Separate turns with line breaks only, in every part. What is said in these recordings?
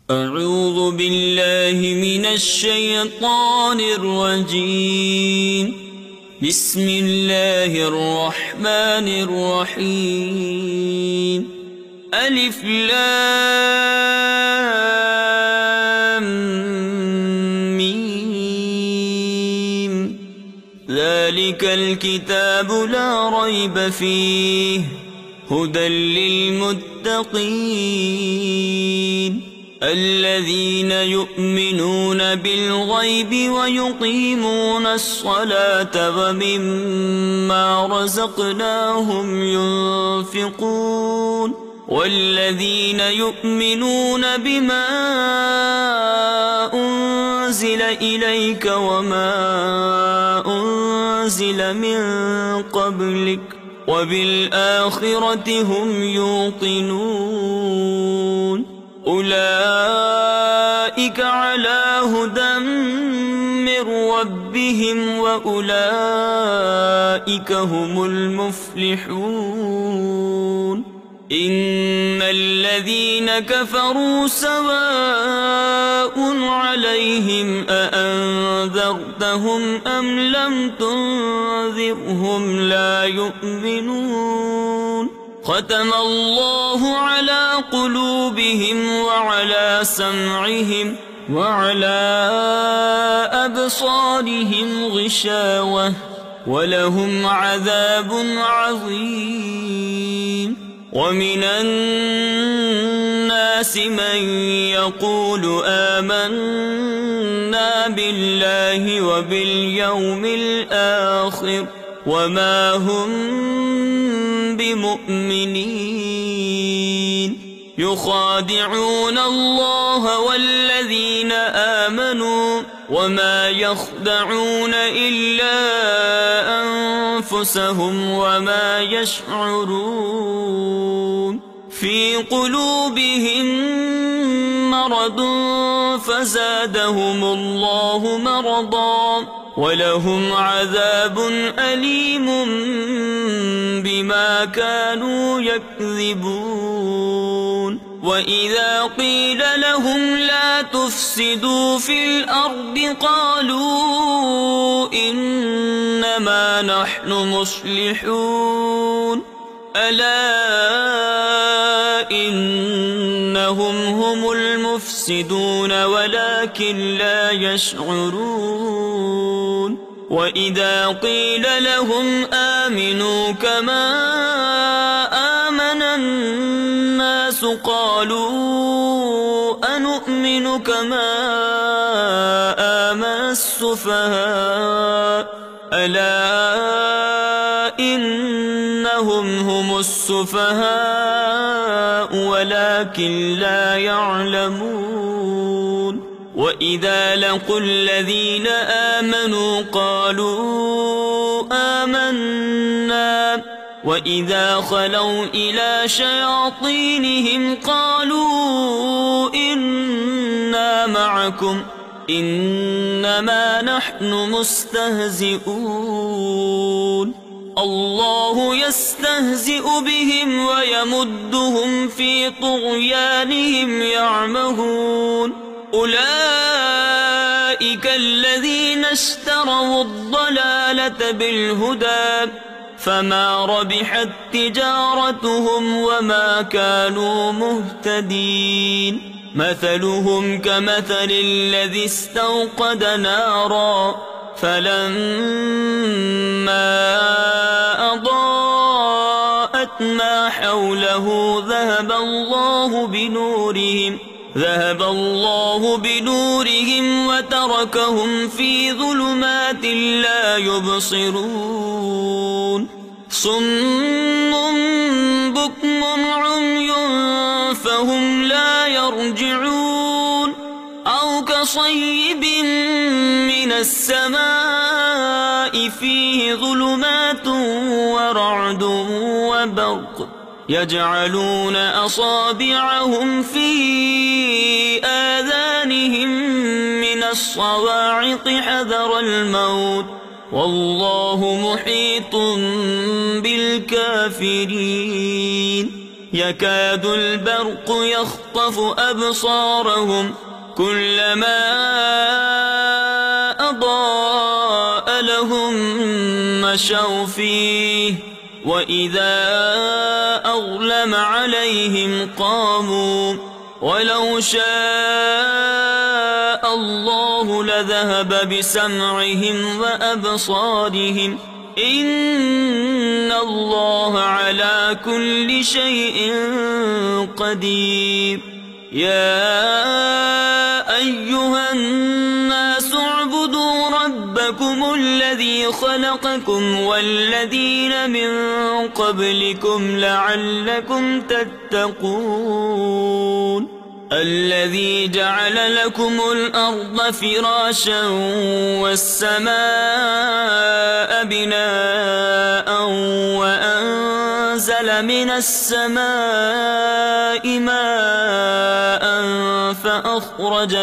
أعوذ بالله من الشيطان الرجيم. بسم الله الرحمن الرحيم. ألف لام ميم. ذلك الكتاب لا ريب فيه هدى للمتقين الذين يؤمنون بالغيب ويقيمون الصلاة ومما رزقناهم ينفقون والذين يؤمنون بما أنزل إليك وما أنزل من قبلك وبالآخرة هم يوقنون أولئك على هدى من ربهم وأولئك هم المفلحون. إن الذين كفروا سواء عليهم أأنذرتهم أم لم تنذرهم لا يؤمنون. ختم الله على قلوبهم وعلى سمعهم وعلى أبصارهم غشاوة ولهم عذاب عظيم. ومن الناس من يقول آمنا بالله وباليوم الآخر وما هم بمؤمنين. يخادعون الله والذين آمنوا وما يخدعون إلا أنفسهم وما يشعرون. في قلوبهم مرض فزادهم الله مرضا ولهم عذاب أليم بما كانوا يكذبون. وإذا قيل لهم لا تفسدوا في الأرض قالوا إنما نحن مصلحون ألا إنهم هم المفسدون ولكن لا يشعرون. وإذا قيل لهم آمنوا كما آمن الناس قالوا أنؤمن كما آمن السفهاء ألا إنهم هم السفهاء ولكن لا يعلمون. وإذا لقوا الذين آمنوا قالوا آمنا وإذا خلوا إلى شياطينهم قالوا إنا معكم إنما نحن مستهزئون. الله يستهزئ بهم ويمدهم في طغيانهم يعمهون. أولئك الذين اشتروا الضلالة بالهدى فما ربحت تجارتهم وما كانوا مهتدين. مثلهم كمثل الذي استوقد نارا فلما أضاءت ما حوله ذهب الله بنورهم وتركهم في ظلمات لا يبصرون. صم بكم عمي فهم لا يرجعون. أو كصيب من السماء فيه ظلمات ورعد وبرق يجعلون أصابعهم في آذانهم من الصواعق حذر الموت والله محيط بالكافرين. يكاد البرق يخطف أبصارهم كلما أضاء لهم مشوا فيه وإذا أظلم عليهم قاموا ولو شاء الله لذهب بسمعهم وأبصارهم إن الله على كل شيء قدير يا أيها الناس اعبدوا ربكم الذي خلقكم والذين من قبلكم لعلكم تتقون الذي جعل لكم الأرض فراشا والسماء بناء وأنزل من السماء ماء فأخرج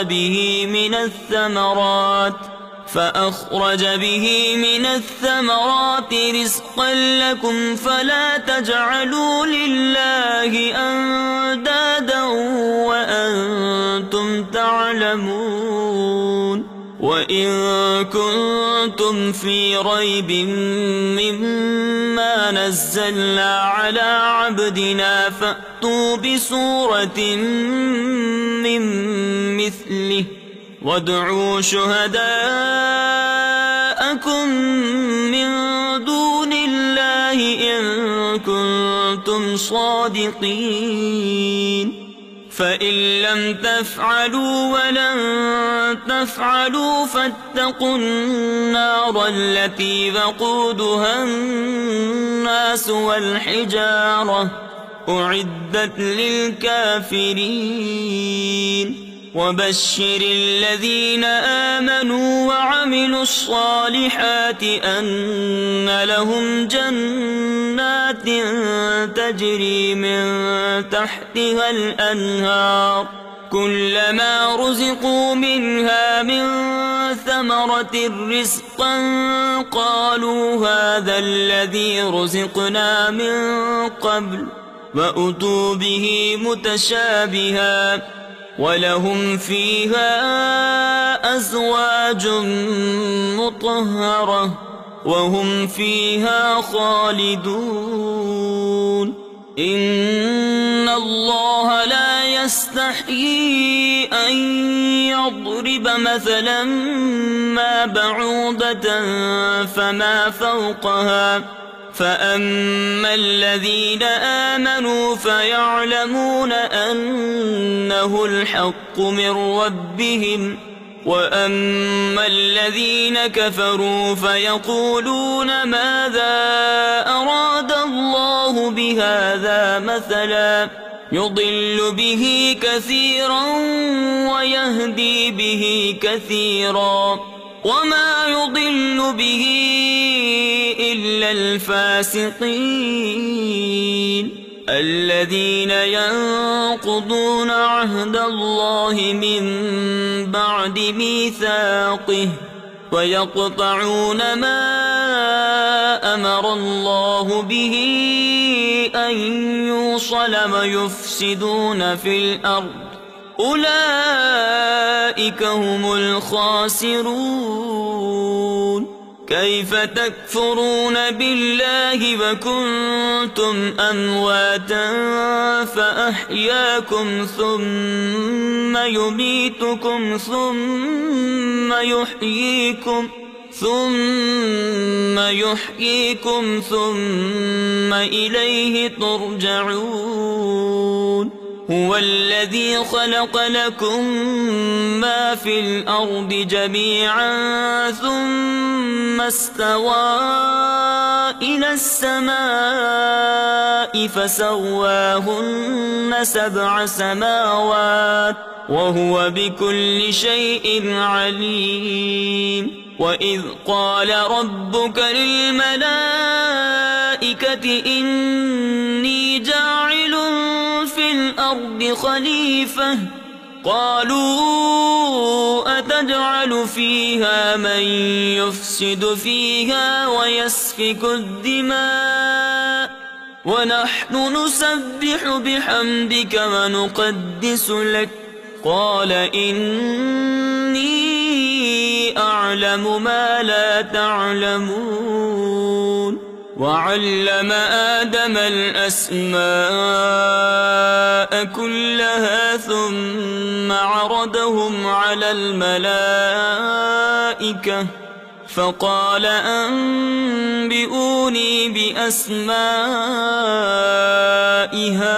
به من الثمرات رزقا لكم فلا تجعلوا لله أندادا وأنتم تعلمون وإن كنتم في ريب مما نزلنا على عبدنا فأتوا بسورة من مثله وادعوا شهداءكم من دون الله إن كنتم صادقين فإن لم تفعلوا ولن تفعلوا فاتقوا النار التي وقودها الناس والحجارة أعدت للكافرين وبشر الذين آمنوا وعملوا الصالحات أن لهم جنات تجري من تحتها الأنهار كلما رزقوا منها من ثمرة رزقا قالوا هذا الذي رزقنا من قبل وأتوا به متشابها ولهم فيها أزواج مطهرة وهم فيها خالدون إن الله لا يستحيي أن يضرب مثلا ما بعوضة فما فوقها فأما الذين آمنوا فيعلمون أنه الحق من ربهم وأما الذين كفروا فيقولون ماذا أراد الله بهذا مثلا يضل به كثيرا ويهدي به كثيرا وما يضل به إلا الفاسقين الذين ينقضون عهد الله من بعد ميثاقه ويقطعون ما أمر الله به أن يوصل ويفسدون في الأرض أولئك هم الخاسرون كيف تكفرون بالله وكنتم أمواتا فأحياكم ثم يميتكم ثم يحييكم ثم إليه ترجعون هو الذي خلق لكم ما في الأرض جميعا ثم استوى إلى السماء فسواهن 7 سماوات وهو بكل شيء عليم وإذ قال ربك للملائكة إني جاعل في الأرض خليفة قالوا أتجعل فيها من يفسد فيها ويسفك الدماء ونحن نسبح بحمدك ونقدس لك قال إني أعلم ما لا تعلمون وعلم آدم الأسماء كلها ثم عرضهم على الملائكة فقال أنبئوني بأسماء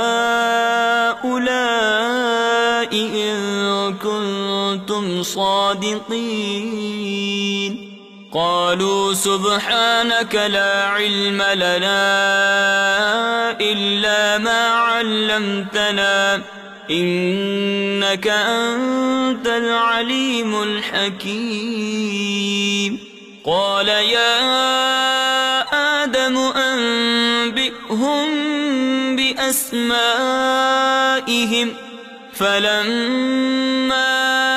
هؤلاء إن كنتم صادقين قالوا سبحانك لا علم لنا إلا ما علمتنا إنك أنت العليم الحكيم قال يا آدم أنبئهم بأسمائهم فلما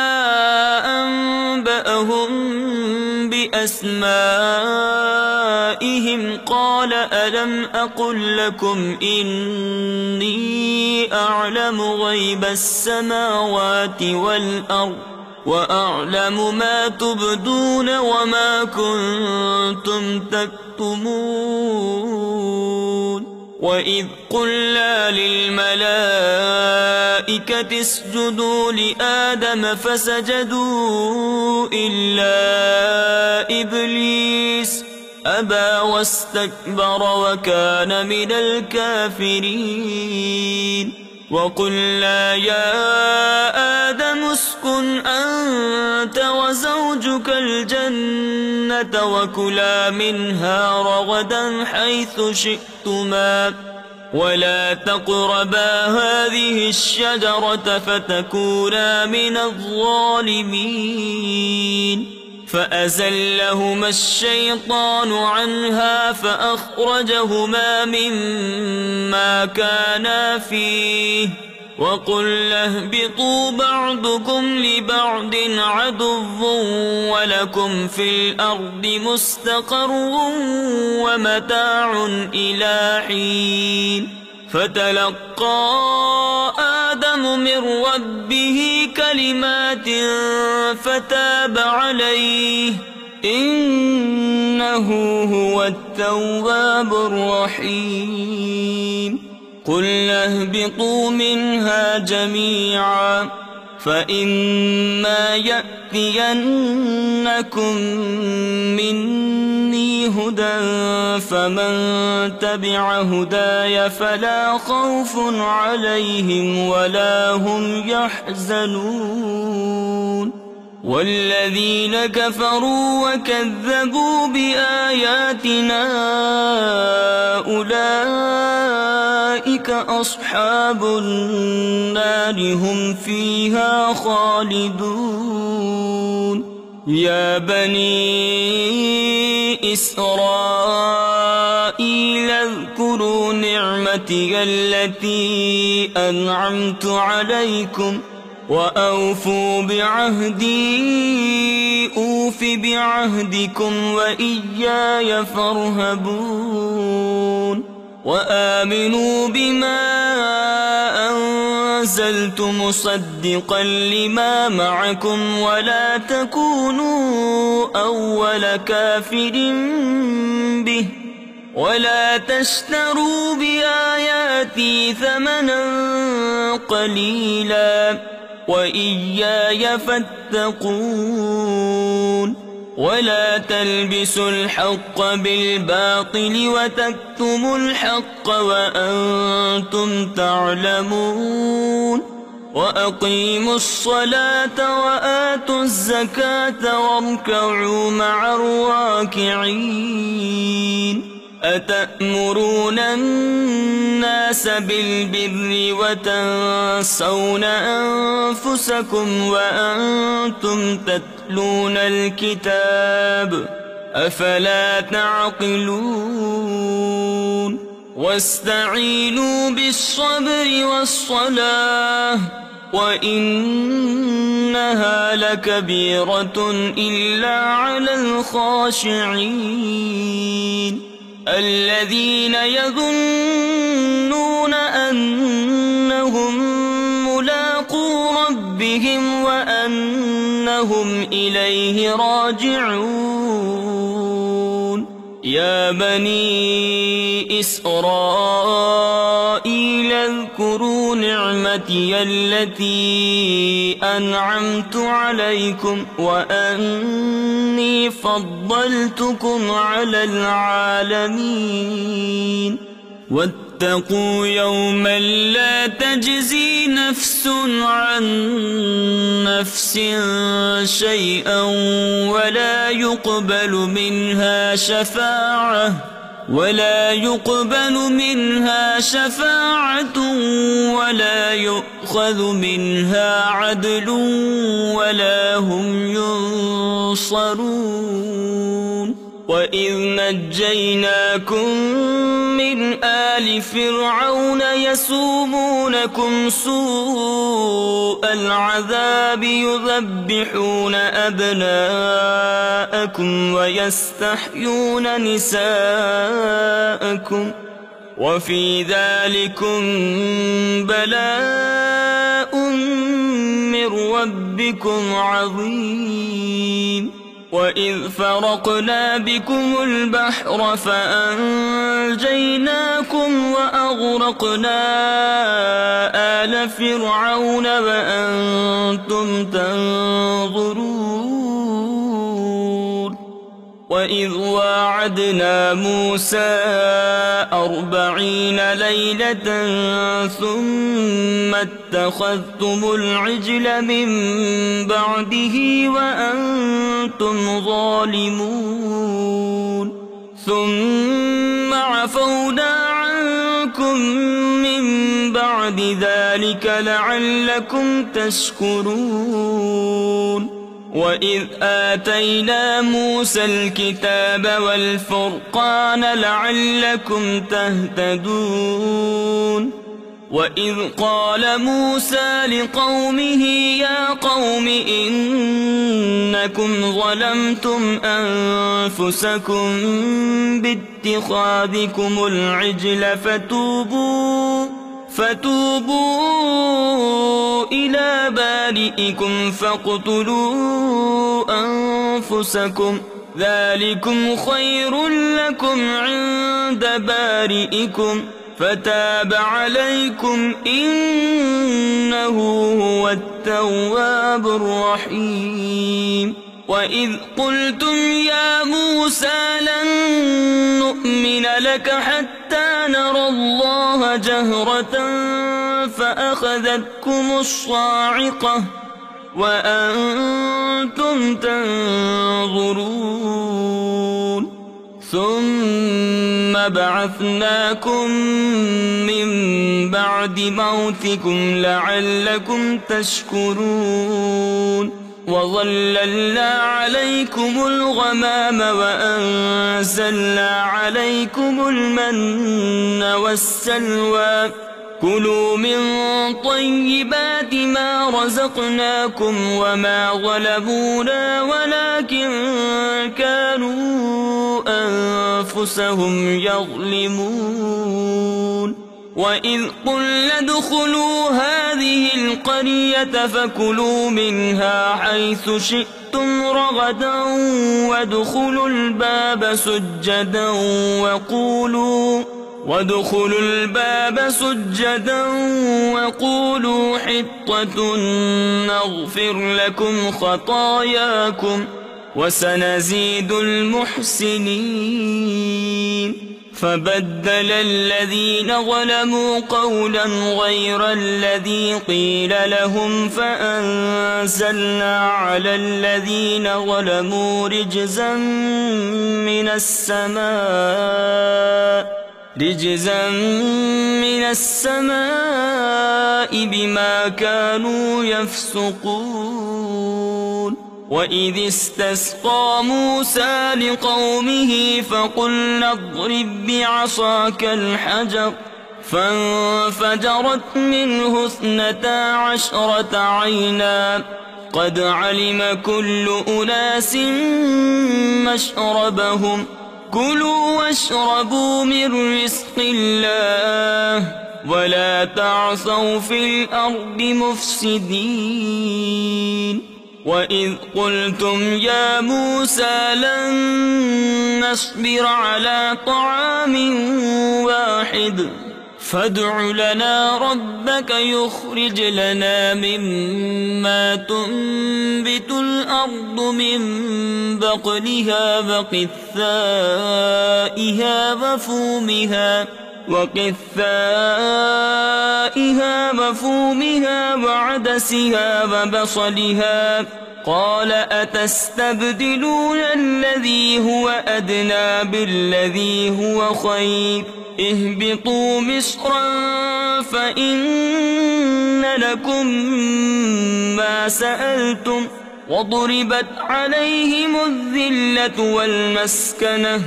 أنبأهم بأسمائهم قال ألم أقل لكم إني أعلم غيب السماوات والأرض وأعلم ما تبدون وما كنتم تكتمون وإذ قلنا للملائكة اسجدوا لآدم فسجدوا إلا إبليس أبى واستكبر وكان من الكافرين وقلنا يا آدم اسكن أنت وزوجك الجنة وكلا منها رغدا حيث شئتما ولا تقربا هذه الشجرة فتكونا من الظالمين فأزلهما الشيطان عنها فأخرجهما مما كانا فيه وقلنا اهبطوا بعضكم لبعض عدو ولكم في الأرض مستقر ومتاع إلى حين فتلقى آدم من ربه كلمات فتاب عليه إنه هو التواب الرحيم قلنا اهبطوا منها جميعا فإما يأتينكم مني هدى فمن تبع هداي فلا خوف عليهم ولا هم يحزنون والذين كفروا وكذبوا بآياتنا أولئك أصحاب النار هم فيها خالدون يا بني إسرائيل اذكروا نعمتي التي أنعمت عليكم وأوفوا بعهدي أوف بعهدكم وإياي فارهبون وآمنوا بما أنزلت مصدقا لما معكم ولا تكونوا أول كافر به ولا تشتروا بآياتي ثمنا قليلا وإياي فاتقون ولا تلبسوا الحق بالباطل وتكتموا الحق وأنتم تعلمون وأقيموا الصلاة وآتوا الزكاة واركعوا مع الراكعين أتأمرون الناس بالبر وتنسون أنفسكم وأنتم تتلون الكتاب أفلا تعقلون واستعينوا بالصبر والصلاة وإنها لكبيرة إلا على الخاشعين الذين يظنون أنهم ملاقو ربهم وأنهم إليه راجعون يا بني إسرائيل اذكروا نعمتي التي أنعمت عليكم وأني فضلتكم على العالمين واتقوا يوما لا تجزي نفس عن نفس شيئا ولا يقبل منها شفاعة ولا يؤخذ منها عدل ولا هم ينصرون وإذ نجيناكم من آل فرعون يسومونكم سوء العذاب يذبحون أبناءكم ويستحيون نساءكم وفي ذلكم بلاء من ربكم عظيم وإذ فرقنا بكم البحر فأنجيناكم وأغرقنا آل فرعون وأنتم تنظرون وإذ واعدنا موسى 40 ليلة ثم اتخذتم العجل من بعده وأنتم ظالمون ثم عفونا عنكم من بعد ذلك لعلكم تشكرون وإذ آتينا موسى الكتاب والفرقان لعلكم تهتدون وإذ قال موسى لقومه يا قوم إنكم ظلمتم أنفسكم باتخاذكم العجل فتوبوا إلى بارئكم فاقتلوا أنفسكم ذلكم خير لكم عند بارئكم فتاب عليكم إنه هو التواب الرحيم وإذ قلتم يا موسى لن نؤمن لك حتى نرى الله جهرة فأخذتكم الصاعقة وأنتم تنظرون ثم بعثناكم من بعد موتكم لعلكم تشكرون وظللنا عليكم الغمام وأنزلنا عليكم المن والسلوى كلوا من طيبات ما رزقناكم وما ظلمونا ولكن كانوا أنفسهم يظلمون وإذ قلنا ادخلوا هذه القرية فكلوا منها حيث شئتم رغدا وادخلوا الباب سجدا وقولوا حطة نغفر لكم خطاياكم وسنزيد المحسنين فبدل الذين ظلموا قولا غير الذي قيل لهم فأنزلنا على الذين ظلموا رجزا من السماء بما كانوا يفسقون وإذ استسقى موسى لقومه فقلنا اضرب بعصاك الحجر فانفجرت منه 12 عينا قد علم كل أناس مشربهم كلوا واشربوا من رزق الله ولا تعثوا في الأرض مفسدين وإذ قلتم يا موسى لن نصبر على طعام واحد فادع لنا ربك يخرج لنا مما تنبت الأرض من بقلها وقثائها وفومها وعدسها وبصلها قال أتستبدلون الذي هو أدنى بالذي هو خير اهبطوا مصرا فإن لكم ما سألتم وضربت عليهم الذلة والمسكنة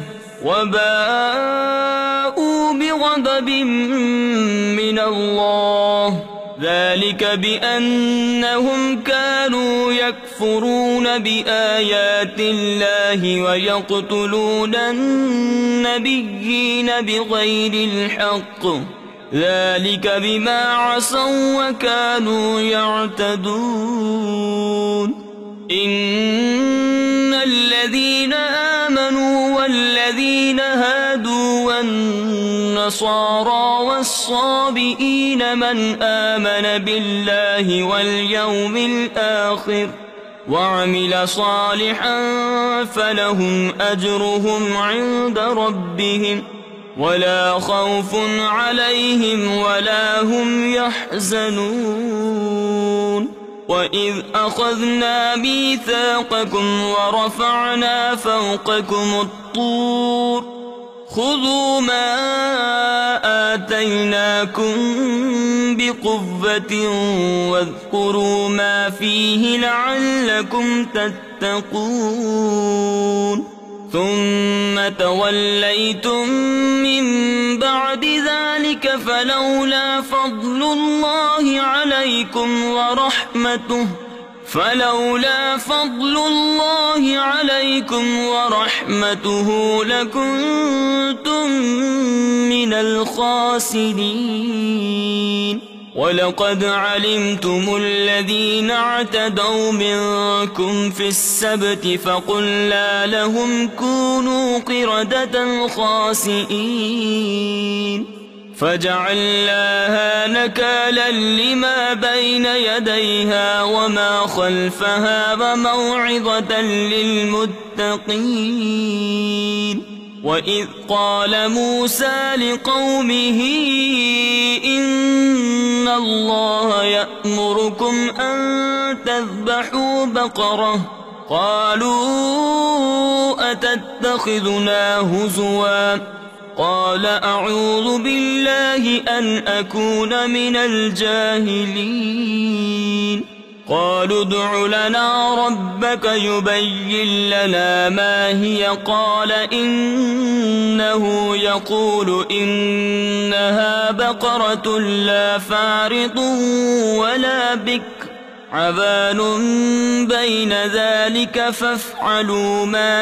وباءوا بغضب من الله ذلك بأنهم كانوا يكفرون بآيات الله ويقتلون النبيين بغير الحق ذلك بما عصوا وكانوا يعتدون إن الذين آمنوا والذين هادوا والنصارى والصابئين من آمن بالله واليوم الآخر وعمل صالحا فلهم أجرهم عند ربهم ولا خوف عليهم ولا هم يحزنون وإذ أخذنا ميثاقكم ورفعنا فوقكم الطور خذوا ما آتيناكم بقوة واذكروا ما فيه لعلكم تتقون ثم توليتم من بعد ذلك فلولا فضل الله عليكم ورحمته لكنتم من الخاسرين ولقد علمتم الذين اعتدوا منكم في السبت فقلنا لهم كونوا قردة خاسئين فجعلناها نكالا لما بين يديها وما خلفها وموعظة للمتقين وإذ قال موسى لقومه إن الله يأمركم أن تذبحوا بقرة قالوا أتتخذنا هزوا قال أعوذ بالله أن أكون من الجاهلين قالوا ادع لنا ربك يبين لنا ما هي قال إنه يقول إنها بقرة لا فارض ولا بكر عبان بين ذلك فافعلوا ما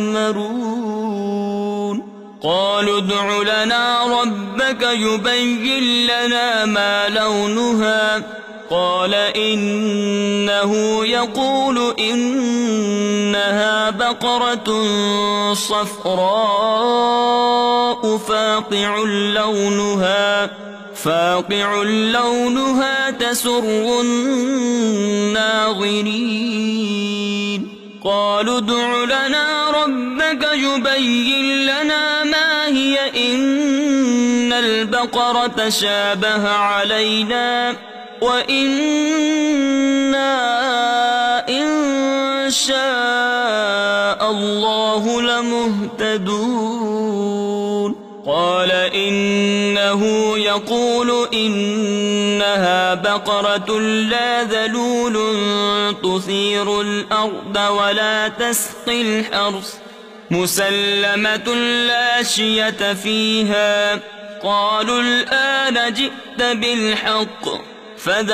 تؤمرون قالوا ادع لنا ربك يبين لنا ما لونها قال إنه يقول إنها بقرة صفراء فاقع لونها تسر الناظرين قالوا ادع لنا ربك يبين لنا ما هي إن البقرة شابه علينا وإنا إن شاء الله لمهتدون قال إنه يقول إنها بقرة لا ذلول تثير الأرض ولا تسقي الحرث مسلمة لا شية فيها قالوا الآن جئت بالحق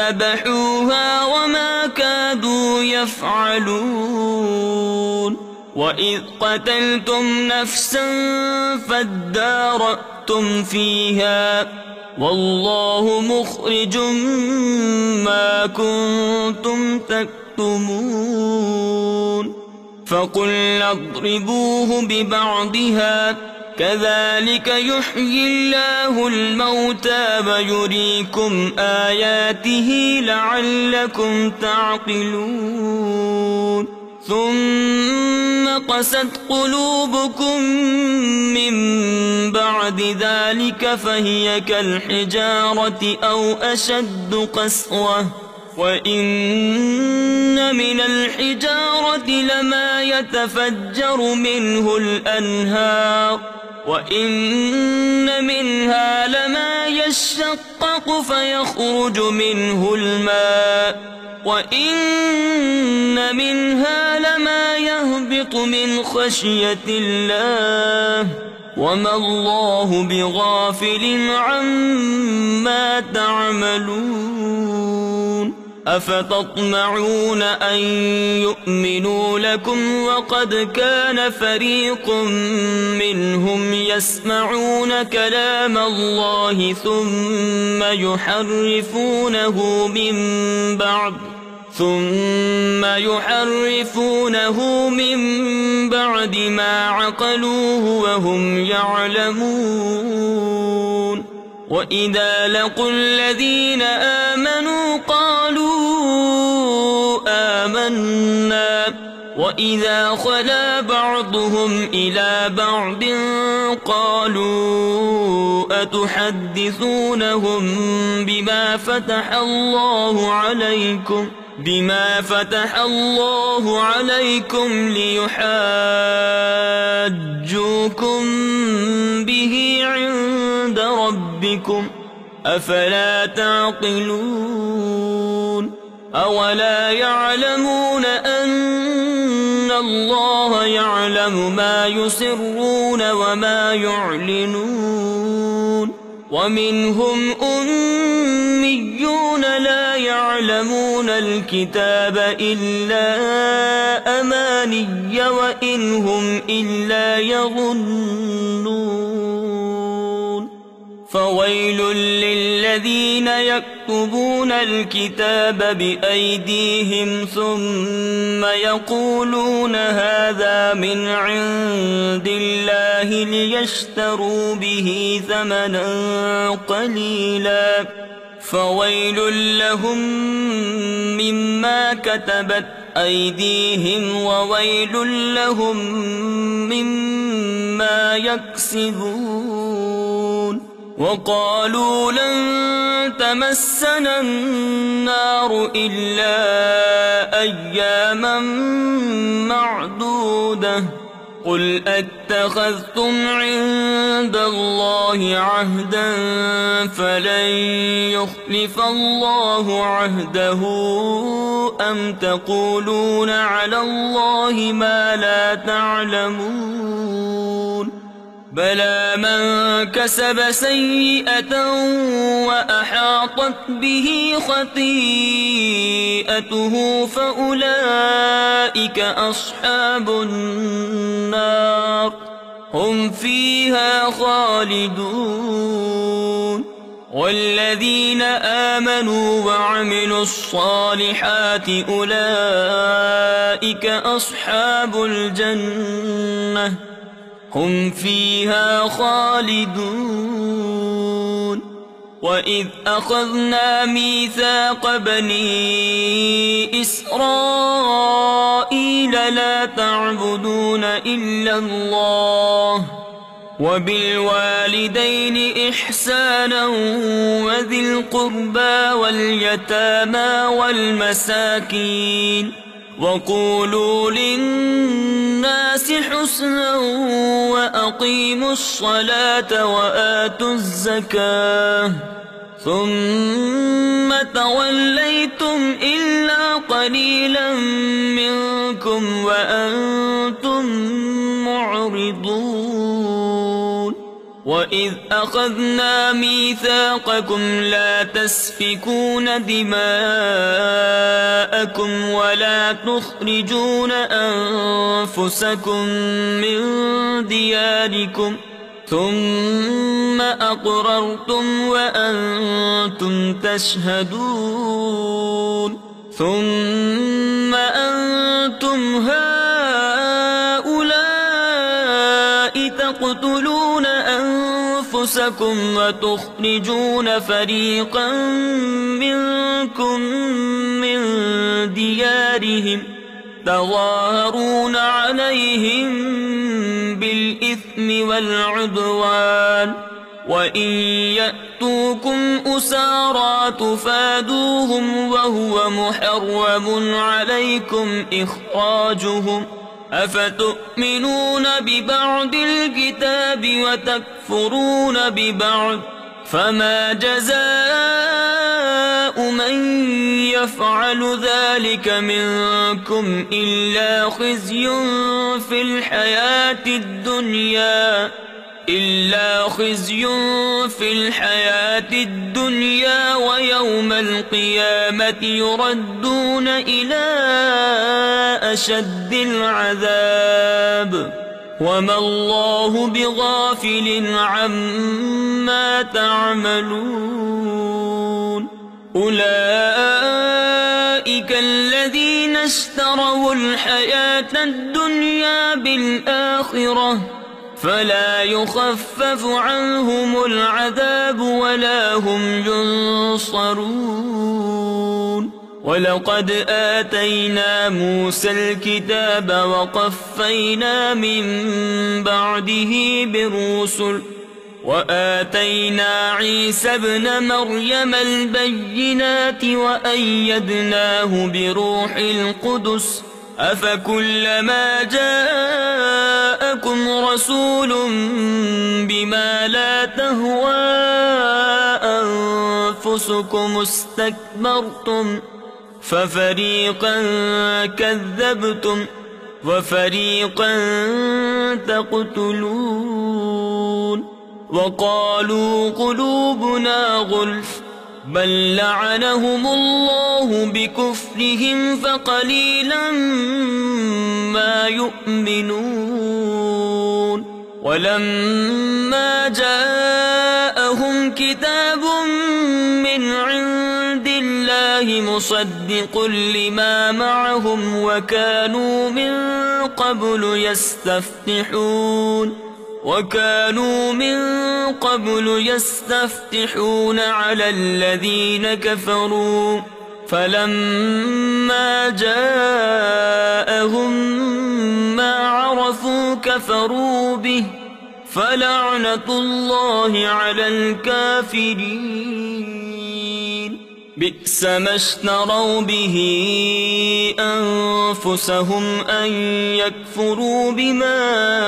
فذبحوها وما كادوا يفعلون وإذ قتلتم نفسا فادارأتم فيها والله مخرج ما كنتم تكتمون فقلنا اضربوه ببعضها كذلك يحيي الله الموتى ويريكم آياته لعلكم تعقلون ثم قست قلوبكم من بعد ذلك فهي كالحجارة أو أشد قسوة وإن من الحجارة لما يتفجر منه الأنهار وإن منها لما يشقق فيخرج منه الماء وإن منها لما يهبط من خشية الله وما الله بغافل عما تعملون أفتطمعون أن يؤمنوا لكم وقد كان فريق منهم يسمعون كلام الله ثم يحرفونه من بعد ما عقلوه وهم يعلمون وإذا لقوا الذين آمنوا قالوا آمنا وإذا خلا بعضهم إلى بعض قالوا أتحدثونهم بما فتح الله عليكم ليحاجوكم به عند ربكم أفلا تعقلون أولا يعلمون أن الله يعلم ما يسرون وما يعلنون ومنهم أميون لا يعلمون الكتاب إلا أماني وإن هم إلا يظنون فويل للذين يكتبون الكتاب بأيديهم ثم يقولون هذا من عند الله ليشتروا به ثمنا قليلا فويل لهم مما كتبت أيديهم وويل لهم مما يكسبون وقالوا لن تمسنا النار إلا أياما معدودة قل أتخذتم عند الله عهدا فلن يخلف الله عهده أم تقولون على الله ما لا تعلمون بلى من كسب سيئة وأحاطت به خطيئته فأولئك أصحاب النار هم فيها خالدون والذين آمنوا وعملوا الصالحات أولئك أصحاب الجنة هم فيها خالدون وإذ أخذنا ميثاق بني إسرائيل لا تعبدون إلا الله وبالوالدين إحسانا وذي القربى واليتامى والمساكين وقولوا للناس حسنا وأقيموا الصلاة وآتوا الزكاة ثم توليتم إلا قليلا منكم وأنتم معرضون وإذ أخذنا ميثاقكم لا تسفكون دماءكم ولا تخرجون أنفسكم من دياركم ثم أقررتم وأنتم تشهدون ثم أنتم هؤلاء تقتلون أنفسكم وتخرجون فريقا منكم من ديارهم تظاهرون عليهم بالإثم والعدوان وإن يأتوكم أسارى تفادوهم وهو محرم عليكم إخراجهم أفتؤمنون ببعض الكتاب وتكفرون ببعض فما جزاء من يفعل ذلك منكم إلا خزي في الحياة الدنيا ويوم القيامة يردون إلى أشد العذاب وما الله بغافل عما تعملون أولئك الذين اشتروا الحياة الدنيا بالآخرة فلا يخفف عنهم العذاب ولا هم ينصرون ولقد آتينا موسى الكتاب وقفينا من بعده بالرسل وآتينا عيسى ابن مريم البينات وأيدناه بروح القدس أفكلما جاءكم رسول بما لا تهوى أنفسكم استكبرتم ففريقا كذبتم وفريقا تقتلون وقالوا قلوبنا غلف بل لعنهم الله بكفرهم فقليلا ما يؤمنون ولما جاءهم كتاب من عند الله مصدق لما معهم وكانوا من قبل يستفتحون على الذين كفروا فلما جاءهم ما عرفوا كفروا به فلعنة الله على الكافرين بئس ما اشتروا به أنفسهم أن يكفروا بما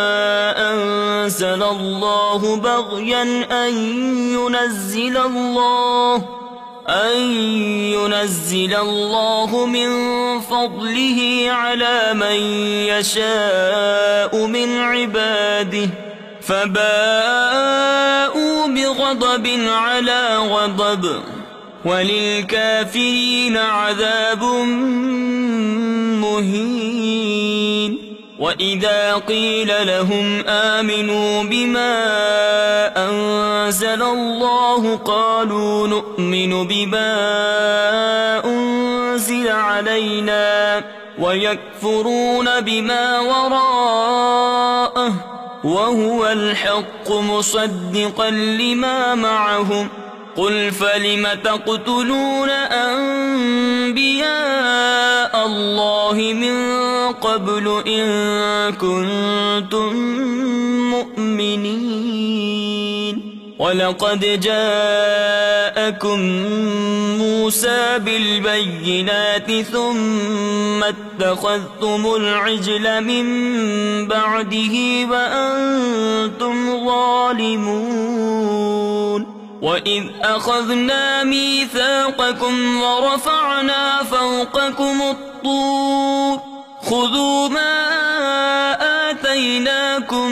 أنزل الله بغيا أن ينزل الله من فضله على من يشاء من عباده فباءوا بغضب على غضب وللكافرين عذاب مهين وإذا قيل لهم آمنوا بما أنزل الله قالوا نؤمن بما أنزل علينا ويكفرون بما وراءه وهو الحق مصدقا لما معهم قل فلم تقتلون أنبياء الله من قبل إن كنتم مؤمنين ولقد جاءكم موسى بالبينات ثم اتخذتم العجل من بعده وأنتم ظالمون وإذ أخذنا ميثاقكم ورفعنا فوقكم الطور خذوا ما أتيناكم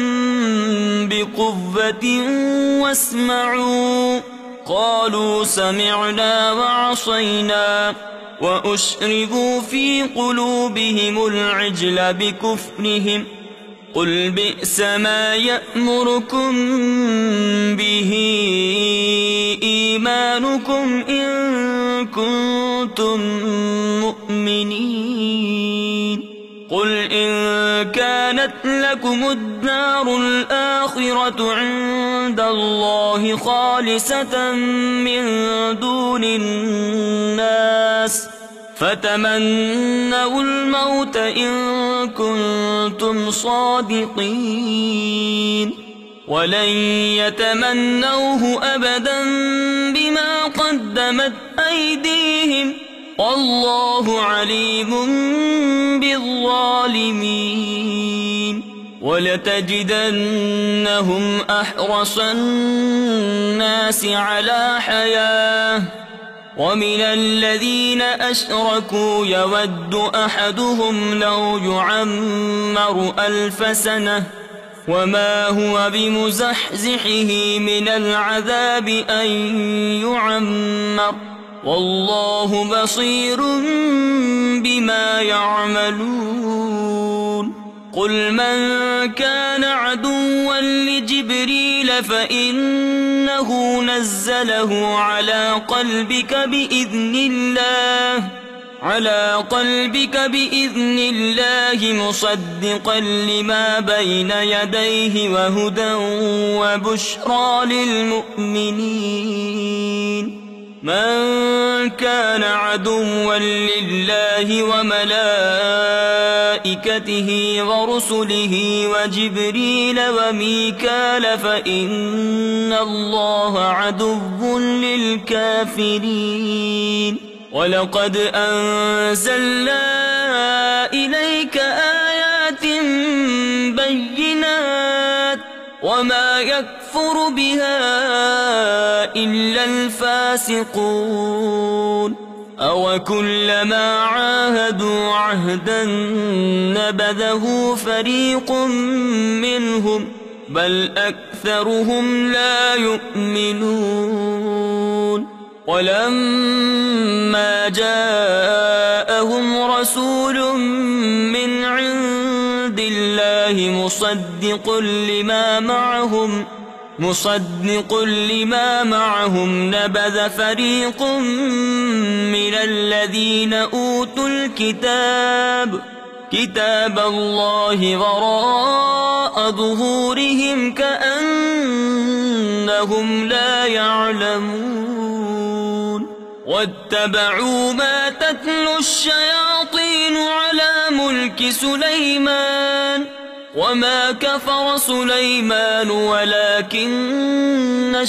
بقوة واسمعوا قالوا سمعنا وعصينا وأشربوا في قلوبهم العجل بكفرهم قل بئس ما يأمركم به إيمانكم إن كنتم مؤمنين قل إن كانت لكم الدار الآخرة عند الله خالصة من دون الناس فتمنوا الموت إن كنتم صادقين ولن يتمنوه أبدا بما قدمت أيديهم والله عليم بالظالمين ولتجدنهم أحرص الناس على حياة ومن الذين أشركوا يود أحدهم لو يعمر 1000 سنة وما هو بمزحزحه من العذاب أن يعمر والله بصير بما يعملون قل من كان عدوا لجبريل فإنه نزله على قلبك بإذن الله مصدقا لما بين يديه وهدى وبشرى للمؤمنين من كان عدوا لله وملائكته ورسله وجبريل وميكال فإن الله عدو للكافرين ولقد أنزلنا إليك آيات بينات وما يكفر بها إلا الفاسقون أوكلما عاهدوا عهدا نبذه فريق منهم بل أكثرهم لا يؤمنون ولما جاءهم رسول من عند الله مصدق لما معهم نبذ فريق من الذين أوتوا كتاب الله وراء ظهورهم كأنهم لا يعلمون واتبعوا ما تتلو الشياطين على ملك سليمان وما كفر سليمان ولكن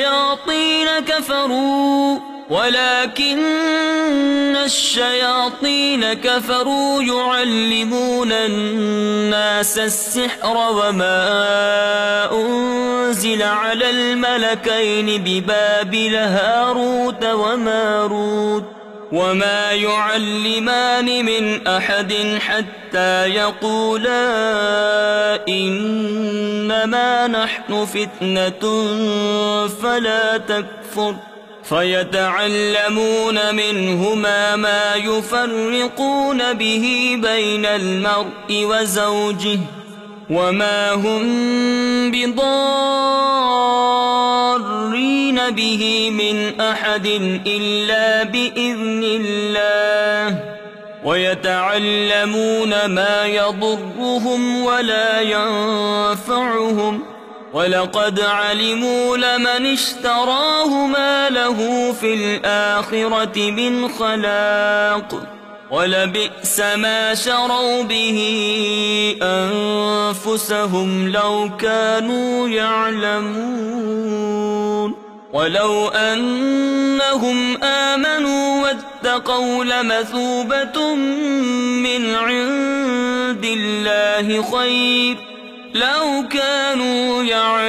الشياطين كفروا يعلمون الناس السحر وما أنزل على الملكين ببابل هاروت وماروت وما يعلمان من أحد حتى يقولا إنما نحن فتنة فلا تكفر فيتعلمون منهما ما يفرقون به بين المرء وزوجه وما هم بضارين به من أحد إلا بإذن الله ويتعلمون ما يضرهم ولا ينفعهم ولقد علموا لمن اشتراه ما له في الآخرة من خلاق ولبئس ما شروا به أنفسهم لو كانوا يعلمون ولو أنهم آمنوا واتقوا لمثوبة من عند الله خير لو كانوا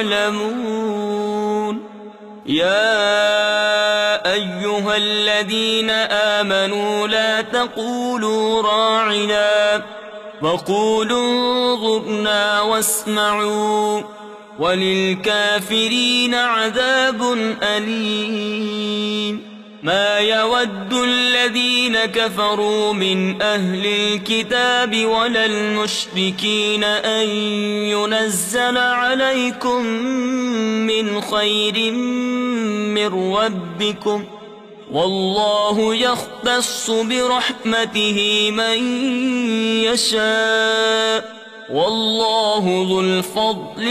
يعلمون يا أيها الذين آمنوا لا تقولوا راعنا وقولوا انظرنا واسمعوا وللكافرين عذاب أليم. ما يود الذين كفروا من أهل الكتاب ولا المشركين أن ينزل عليكم من خير من ربكم، والله يختص برحمته من يشاء، والله ذو الفضل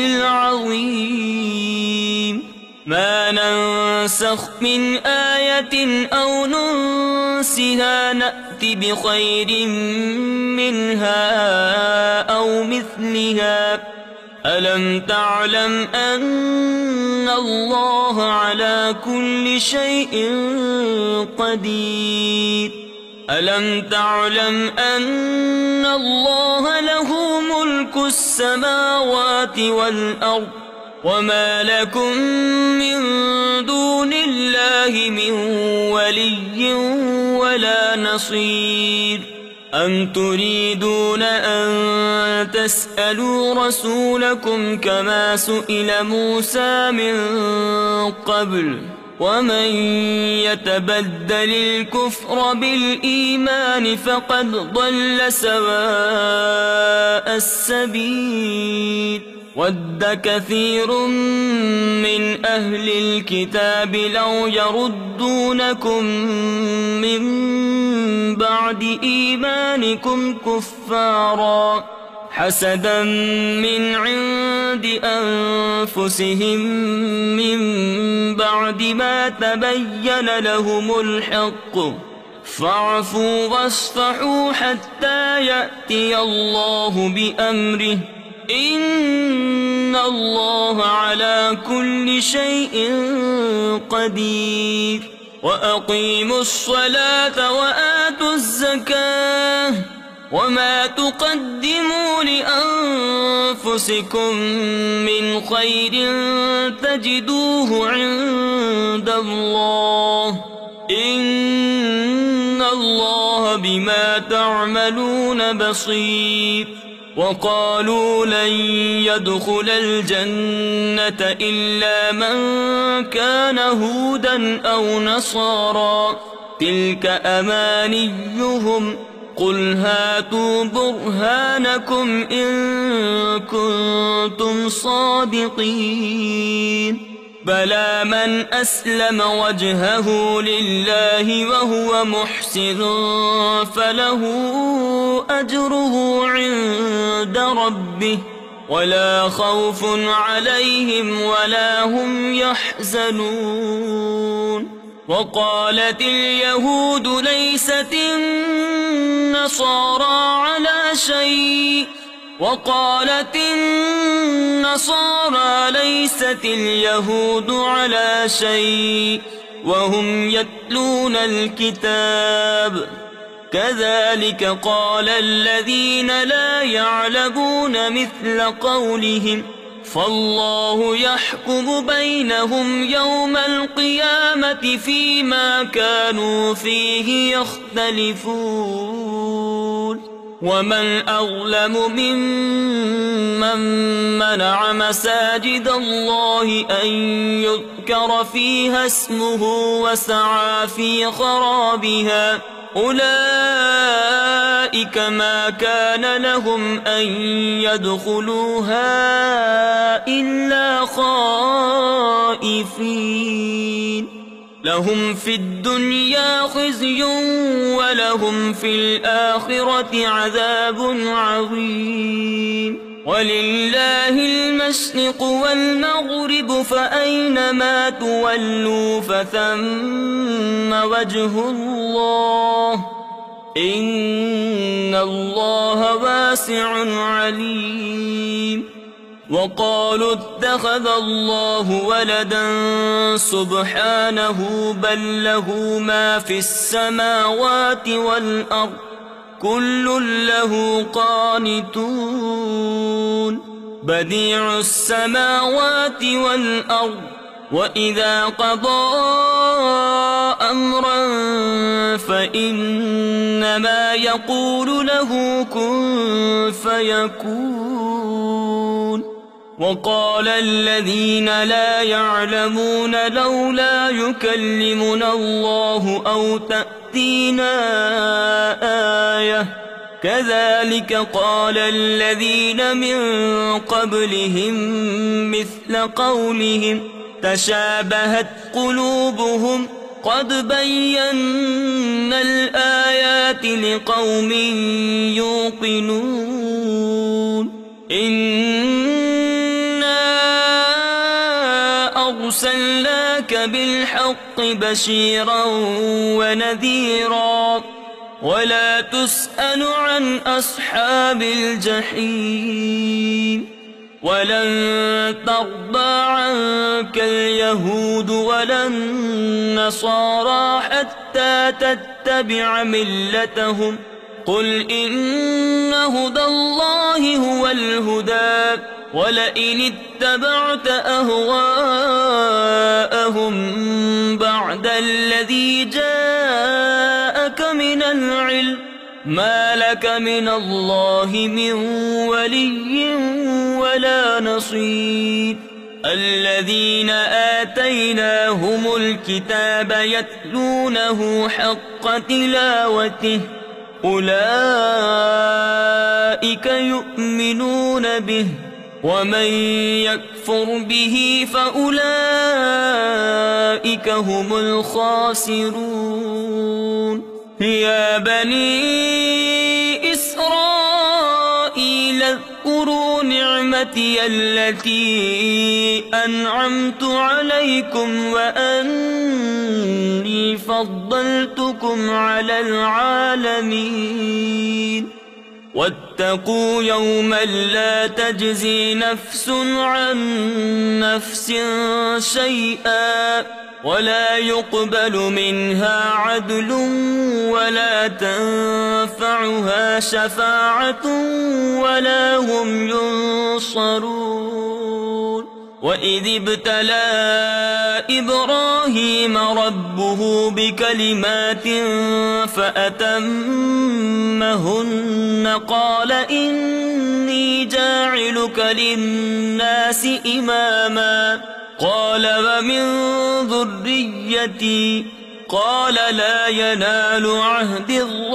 العظيم. ما ننسخ من آية أو ننسها نأت بخير منها أو مثلها. ألم تعلم أن الله على كل شيء قدير؟ ألم تعلم أن الله له ملك السماوات والأرض، وما لكم من دون الله من ولي ولا نصير؟ أم تريدون أن تسألوا رسولكم كما سئل موسى من قبل؟ ومن يتبدل الكفر بالإيمان فقد ضل سواء السبيل. ود كثير من أهل الكتاب لو يردونكم من بعد إيمانكم كفارا حسدا من عند أنفسهم من بعد ما تبين لهم الحق، فاعفوا واصفحوا حتى يأتي الله بأمره، إن الله على كل شيء قدير. وأقيموا الصلاة وآتوا الزكاة، وما تقدموا لأنفسكم من خير تجدوه عند الله، إن الله بما تعملون بصير. وقالوا لن يدخل الجنة إلا من كان هودا أو نصارى، تلك أمانيهم، قل هاتوا برهانكم إن كنتم صادقين. بلى من أسلم وجهه لله وهو محسن فله أجره عند ربه ولا خوف عليهم ولا هم يحزنون. وقالت اليهود ليست النصارى على شيء، وقالت النصارى ليست اليهود على شيء وهم يتلون الكتاب، كذلك قال الذين لا يعلمون مثل قولهم، فالله يحكم بينهم يوم القيامة فيما كانوا فيه يختلفون. ومن أظلم ممن منع مساجد الله أن يذكر فيها اسمه وسعى في خرابها، أولئك ما كان لهم أن يدخلوها إلا خائفين، لهم في الدنيا خزي ولهم في الآخرة عذاب عظيم. ولله المشرق والمغرب فأينما تولوا فثم وجه الله، إن الله واسع عليم. وقالوا اتخذ الله ولدا سبحانه بل له ما في السماوات والأرض كل له قانتون. بديع السماوات والأرض وإذا قضى أمرا فإنما يقول له كن فيكون. وقال الذين لا يعلمون لولا يكلمنا الله أو تأتينا آية كذلك قال الذين من قبلهم مثل قولهم تشابهت قلوبهم قد بينا الآيات لقوم يوقنون. أرسلناك بالحق بشيرا ونذيرا ولا تسأل عن أصحاب الجحيم. ولن ترضى عنك اليهود ولا النصارى حتى تتبع ملتهم قل إن هدى الله هو الهدى ولئن اتبعت أهواءهم بعد الذي جاءك من العلم ما لك من الله من ولي ولا نصير. الذين آتيناهم الكتاب يتلونه حق تلاوته أولئك يؤمنون به ومن يكفر به فأولئك هم الخاسرون. يا بني إسرائيل اذكروا نعمتي التي أنعمت عليكم وأني فضلتكم على العالمين. واتقوا يوما لا تجزي نفس عن نفس شيئا ولا يقبل منها عدل ولا تنفعها شفاعة ولا هم ينصرون. وإذ ابتلى إبراهيم ربه بكلمات فأتمهن قال إني جاعلك للناس إماما قال ومن ذريتي قال لا ينال عهد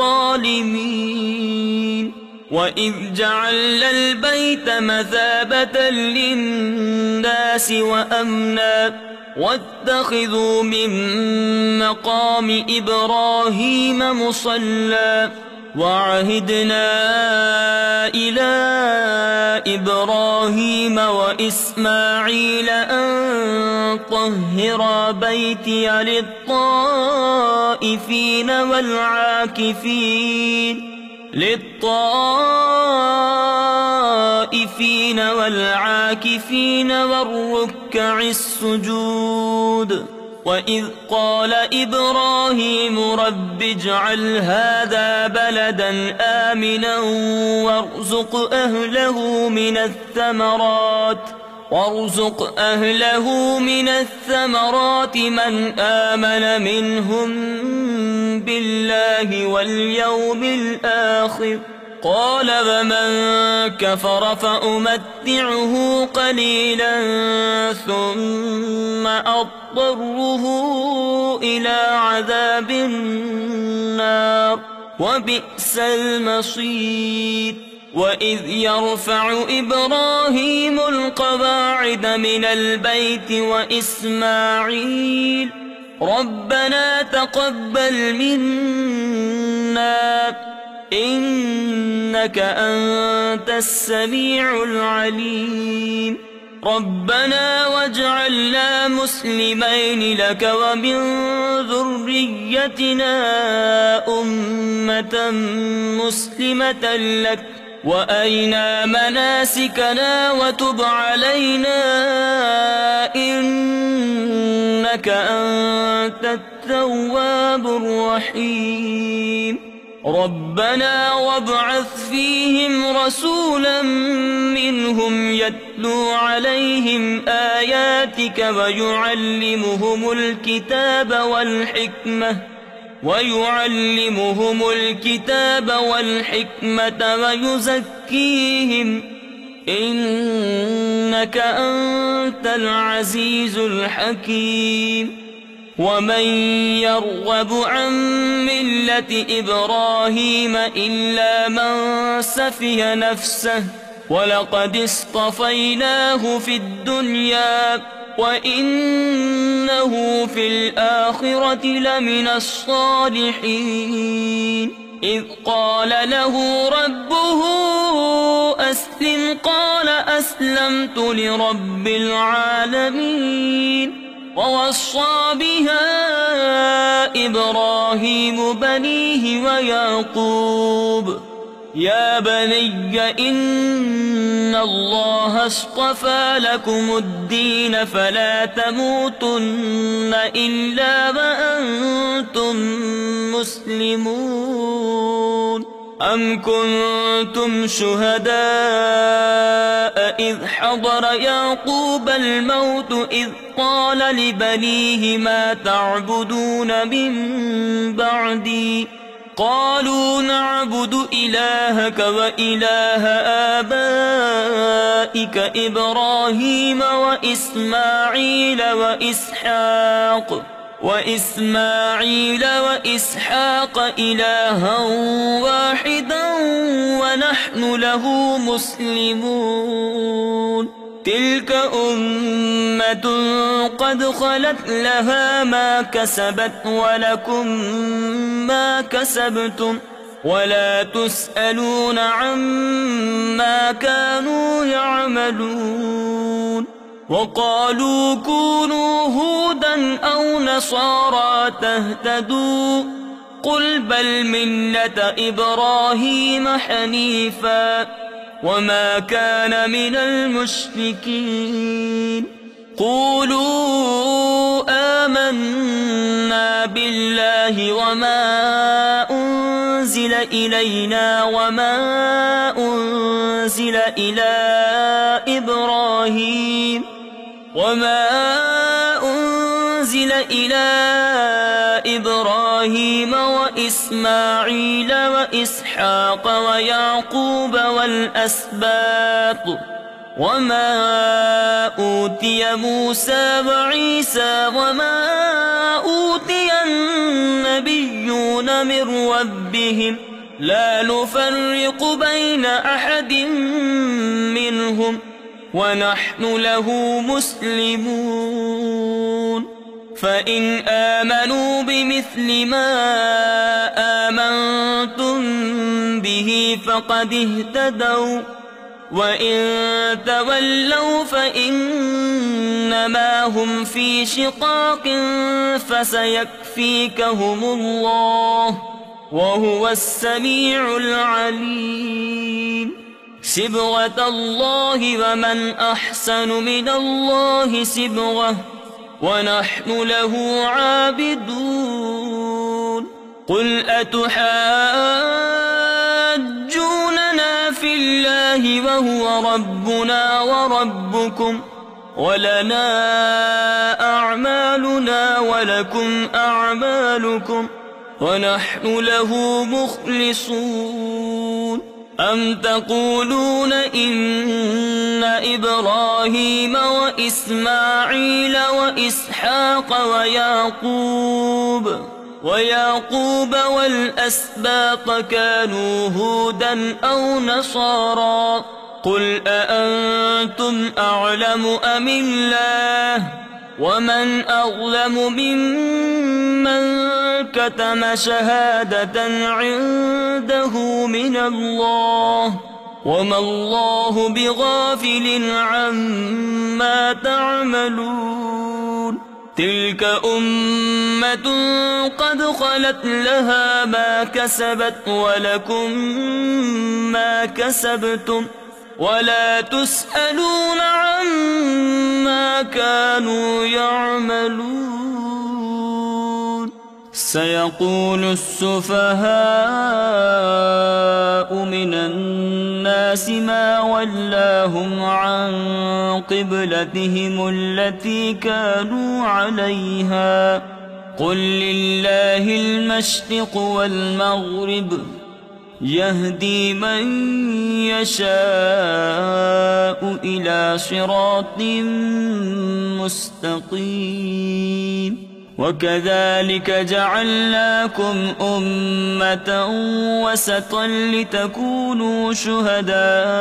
الظالمين. وإذ جعلنا البيت مثابة للناس وأمنا واتخذوا من مقام إبراهيم مصلى وعهدنا إلى إبراهيم وإسماعيل أن طهرا بيتي للطائفين والعاكفين والركع السجود. وإذ قال إبراهيم رب اجعل هذا بلدا آمنا وارزق أهله من الثمرات من آمن منهم بالله واليوم الآخر قال ومن كفر فأمتعه قليلا ثم أضطره إلى عذاب النار وبئس المصير. وإذ يرفع إبراهيم القواعد من البيت وإسماعيل ربنا تقبل منا إنك أنت السميع العليم. ربنا واجعلنا مسلمين لك ومن ذريتنا أمة مسلمة لك وأرنا مناسكنا وتب علينا إنك أنت التواب الرحيم. ربنا وابعث فيهم رسولا منهم يتلو عليهم آياتك ويعلمهم الكتاب والحكمة ويزكيهم إنك أنت العزيز الحكيم. ومن يرغب عن ملة إبراهيم إلا من سفه نفسه ولقد اصطفيناه في الدنيا وإنه في الآخرة لمن الصالحين. إذ قال له ربه أسلم قال أسلمت لرب العالمين. ووصى بها إبراهيم بنيه ويعقوب يا بني إن الله اصطفى لكم الدين فلا تموتن إلا وأنتم مسلمون. أم كنتم شهداء إذ حضر يعقوب الموت إذ قال لبنيه ما تعبدون من بعدي قالوا نعبد إلهك وإله آبائك إبراهيم وإسماعيل وإسحاق إلها واحدا ونحن له مسلمون. تلك أمة قد خلت لها ما كسبت ولكم ما كسبتم ولا تسألون عما كانوا يعملون. وقالوا كونوا هودا أو نصارى تهتدوا قل بل ملة إبراهيم حنيفا وما كان من المشركين. قولوا آمنا بالله وما أنزل إلينا وما أنزل إلى إبراهيم وإسماعيل وإسحاق ويعقوب والأسباط وما أوتي موسى وعيسى وما أوتي النبيون من ربهم لا نفرق بين أحد منهم ونحن له مسلمون. فإن آمنوا بمثل ما آمنتم به فقد اهتدوا وإن تولوا فإنما هم في شقاق فسيكفيكهم الله وهو السميع العليم. صبغة الله ومن أحسن من الله صبغة ونحن له عابدون. قل أتحاجوننا في الله وهو ربنا وربكم ولنا أعمالنا ولكم أعمالكم ونحن له مخلصون. أم تقولون إن إبراهيم وإسماعيل وإسحاق ويعقوب والأسباط كانوا هودا أو نصارى قل أأنتم أعلم أم الله ومن أظلم ممن كتم شهادة عنده من الله وما الله بغافل عما تعملون. تلك أمة قد خلت لها ما كسبت ولكم ما كسبتم ولا تسألون عما كانوا يعملون. سيقول السفهاء من الناس ما ولاهم عن قبلتهم التي كانوا عليها قل لله المشرق والمغرب يهدي من يشاء إلى صراط مستقيم وكذلك جعلناكم أمة وسطا لتكونوا شهداء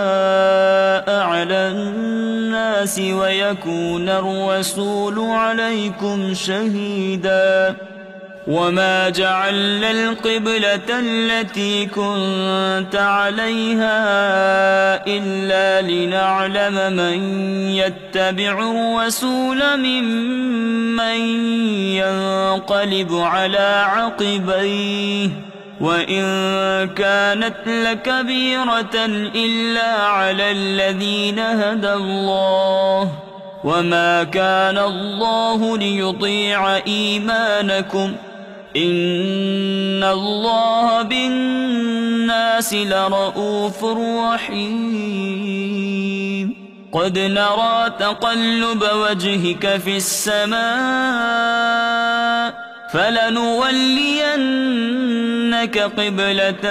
على الناس ويكون الرسول عليكم شهيدا وما جعلنا القبلة التي كنت عليها إلا لنعلم من يتبع الرسول ممن ينقلب على عقبيه وإن كانت لكبيرة إلا على الذين هدى الله وما كان الله ليضيع إيمانكم إن الله بالناس لرءوف رحيم قد نرى تقلب وجهك في السماء فلنولينك قبلة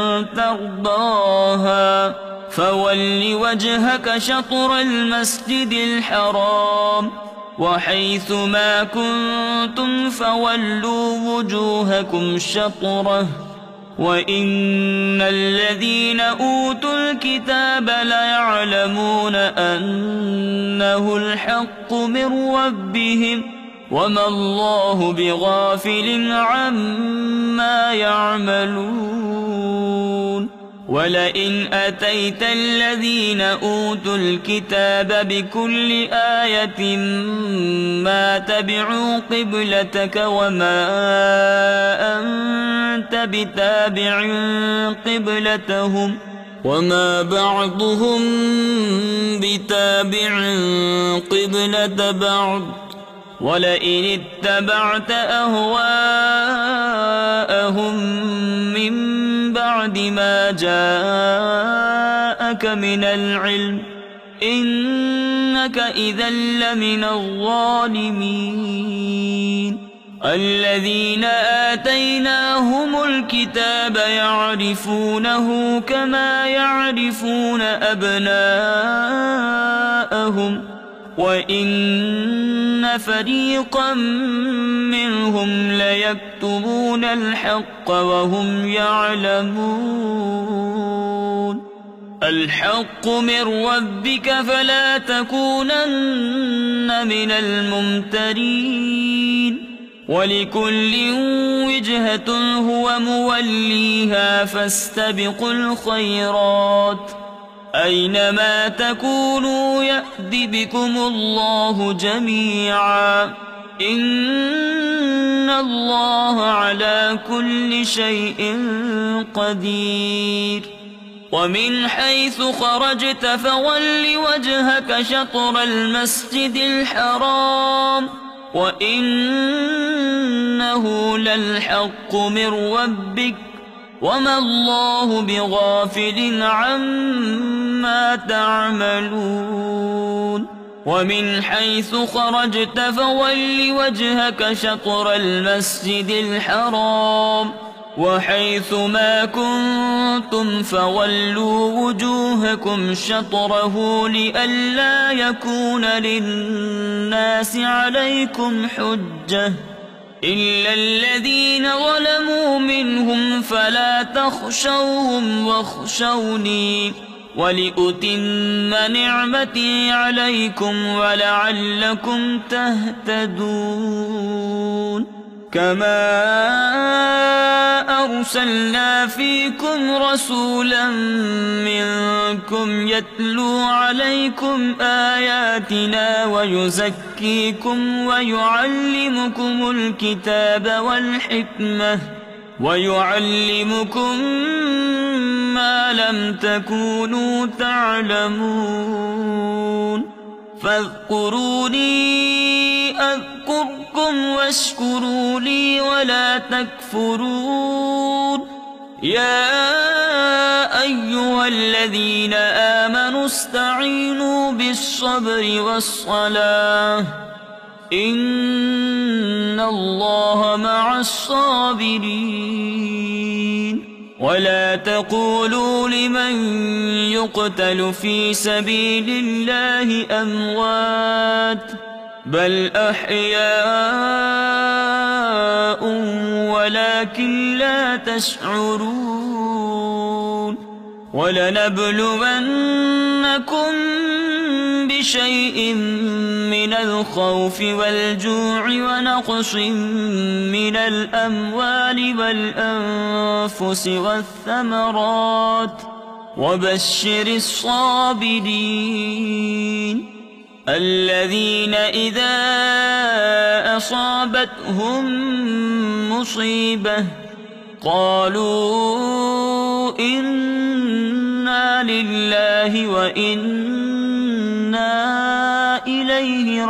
ترضاها فول وجهك شطر المسجد الحرام وحيث ما كنتم فولوا وجوهكم شطره وإن الذين أوتوا الكتاب ليعلمون أنه الحق من ربهم وما الله بغافل عما يعملون ولئن أتيت الذين أوتوا الكتاب بكل آية ما تبعوا قبلتك وما أنت بتابع قبلتهم وما بعضهم بتابع قبلة بعض ولئن اتبعت أهواءهم من بعد ما جاءك من العلم إنك إذا لمن الظالمين الذين آتيناهم الكتاب يعرفونه كما يعرفون أبناءهم وإن فريقا منهم ليكتمون الحق وهم يعلمون الحق من ربك فلا تكونن من الممترين ولكل وجهة هو موليها فاستبقوا الخيرات أينما تكونوا يأت بكم الله جميعا إن الله على كل شيء قدير ومن حيث خرجت فول وجهك شطر المسجد الحرام وإنه للحق من ربك وما الله بغافل عما تعملون ومن حيث خرجت فول وجهك شطر المسجد الحرام وحيث ما كنتم فولوا وجوهكم شطره لئلا يكون للناس عليكم حجة إلا الذين ظلموا منهم فلا تخشوهم واخشوني ولأتم نعمتي عليكم ولعلكم تهتدون كما أرسلنا فيكم رسولا منكم يتلو عليكم آياتنا ويزكيكم ويعلمكم الكتاب والحكمة ويعلمكم ما لم تكونوا تعلمون فاذكروني أذكركم أشكركم واشكروا لي ولا تكفرون يا أيها الذين آمنوا استعينوا بالصبر والصلاة إن الله مع الصابرين ولا تقولوا لمن يقتل في سبيل الله أموات بل أحياء ولكن لا تشعرون ولنبلونكم بشيء من الخوف والجوع ونقص من الأموال والأنفس والثمرات وبشر الصابرين الذين إذا أصابتهم مصيبة قالوا إنا لله وإنا إليه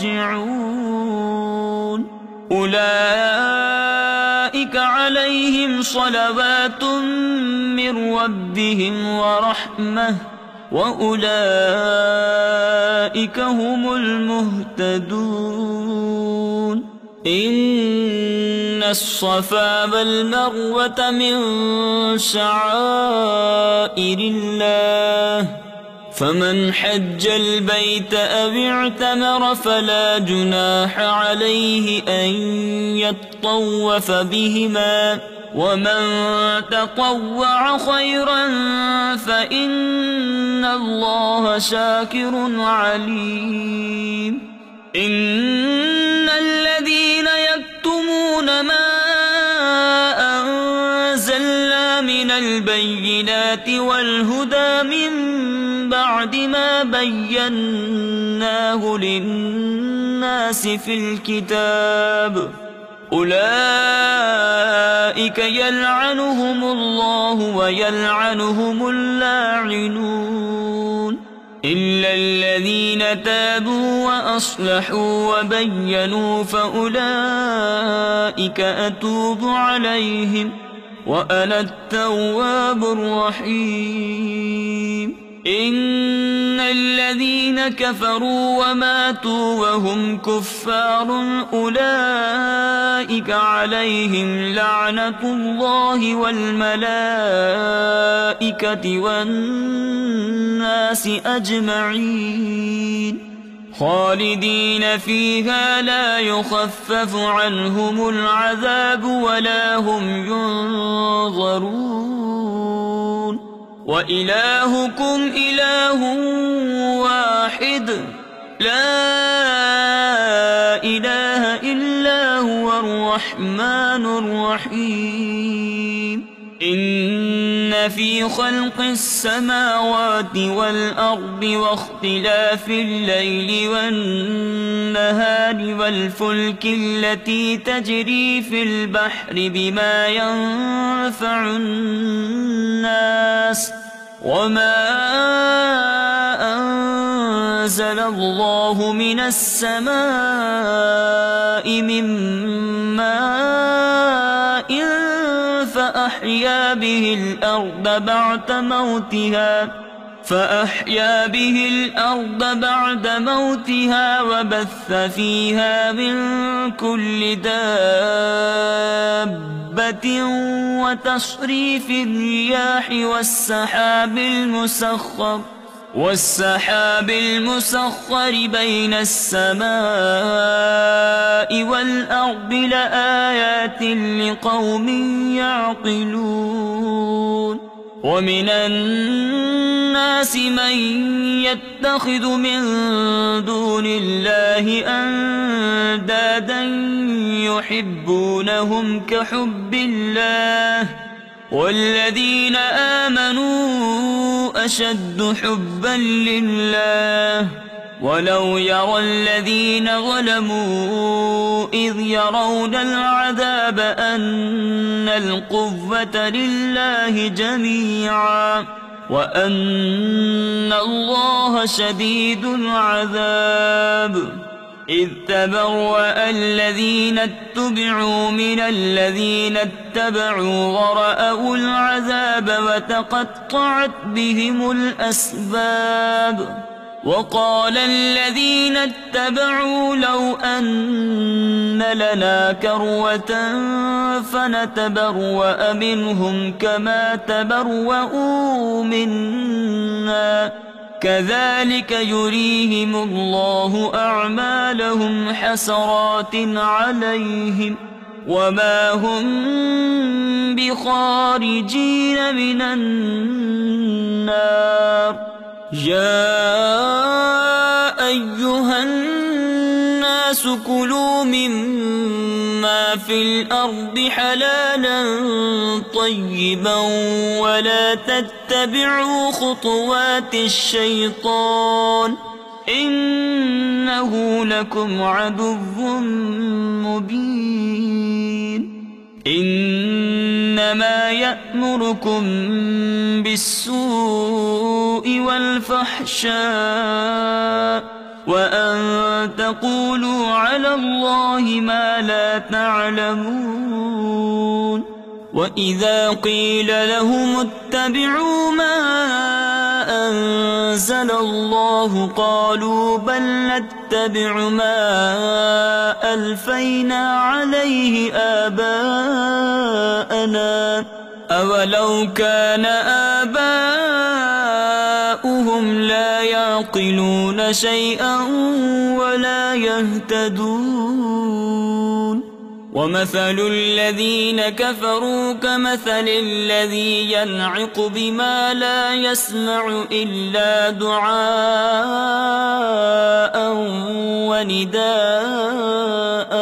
راجعون أولئك عليهم صلوات من ربهم ورحمة وأولئك هم المهتدون إن الصفا والمروة من شعائر الله فمن حج البيت أو اعتمر فلا جناح عليه أن يطوف بهما ومن تطوع خيرا فإن الله شاكر عليم إن الذين يكتمون ما أنزلنا من البينات والهدى من بعد ما بيناه للناس في الكتاب أولئك يلعنهم الله ويلعنهم اللاعنون إلا الذين تابوا وأصلحوا وبينوا فأولئك أتوب عليهم وأنا التواب الرحيم إن الذين كفروا وماتوا وهم كفار أولئك عليهم لعنة الله والملائكة والناس أجمعين خالدين فيها لا يخفف عنهم العذاب ولا هم ينظرون وإلهكم إله واحد لا إله إلا هو الرحمن الرحيم إن في خلق السماوات والأرض واختلاف الليل والنهار والفلك التي تجري في البحر بما ينفع الناس وما أنزل الله من السماء من ماء فأحيا به الأرض بعد موتها وبث فيها من كل دابة وتصريف الرياح والسحاب المسخر بين السماء والأرض لآيات لقوم يعقلون ومن الناس من يتخذ من دون الله أندادا يحبونهم كحب الله والذين آمنوا أشد حبا لله ولو يرى الذين ظلموا إذ يرون العذاب أن القوة لله جميعا وأن الله شديد العذاب إذ تبرأ الذين اتبعوا من الذين اتبعوا ورأوا العذاب وتقطعت بهم الأسباب وقال الذين اتبعوا لو أن لنا كروة فنتبرأ منهم كما تبرؤوا منا كذلك يريهم الله أعمالهم حسرات عليهم وما هم بخارجين من النار يا أيها الناس كلوا مما في الأرض حلالا طيبا ولا تتبعوا خطوات الشيطان إنه لكم عدو مبين إنما يأمركم بالسوء والفحشاء وأن تقولوا على الله ما لا تعلمون وإذا قيل لهم اتبعوا ما أنزل الله قالوا بل نتبع ما ألفينا عليه آباءنا أولو كان آباؤهم لا يعقلون شيئا ولا يهتدون ومثل الذين كفروا كمثل الذي ينعق بما لا يسمع إلا دعاء ونداء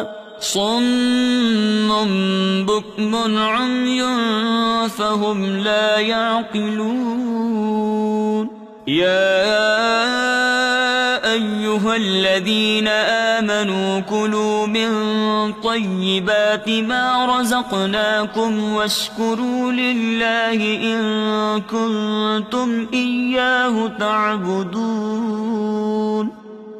صم بكم عمي فهم لا يعقلون يا أيها الذين آمنوا كلوا من طيبات ما رزقناكم واشكروا لله إن كنتم إياه تعبدون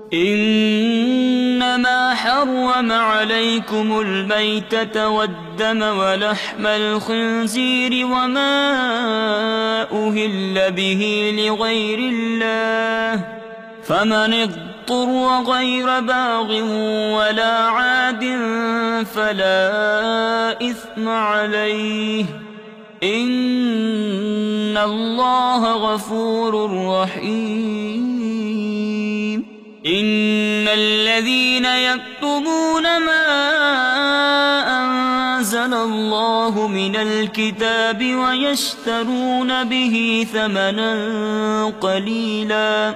إنما حرم عليكم الميتة والدم ولحم الخنزير وما أهل به لغير الله فمن اضطر غير باغ ولا عاد فلا إثم عليه إن الله غفور رحيم إن الذين يكتمون ما أنزل الله من الكتاب ويشترون به ثمنا قليلا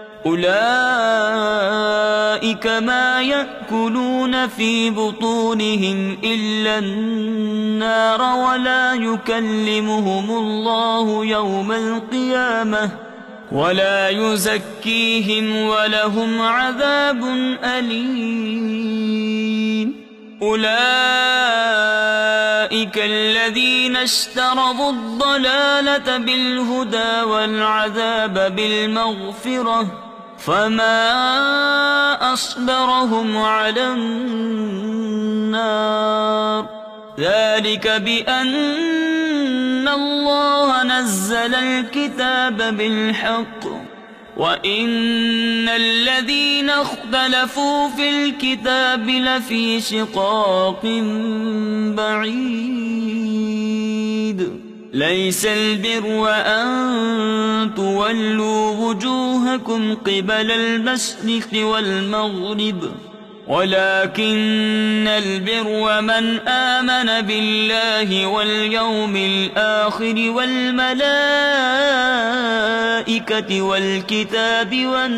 أولئك ما يأكلون في بطونهم إلا النار ولا يكلمهم الله يوم القيامة ولا يزكيهم ولهم عذاب أليم أولئك الذين اشتروا الضلالة بالهدى والعذاب بالمغفرة فما أصبرهم على النار ذلك بأن الله نزل الكتاب بالحق وإن الذين اختلفوا في الكتاب لفي شقاق بعيد ليس البر أن تولوا وجوهكم قبل المشرق والمغرب ولكن البر من آمن بالله واليوم الآخر والملائكة والكتاب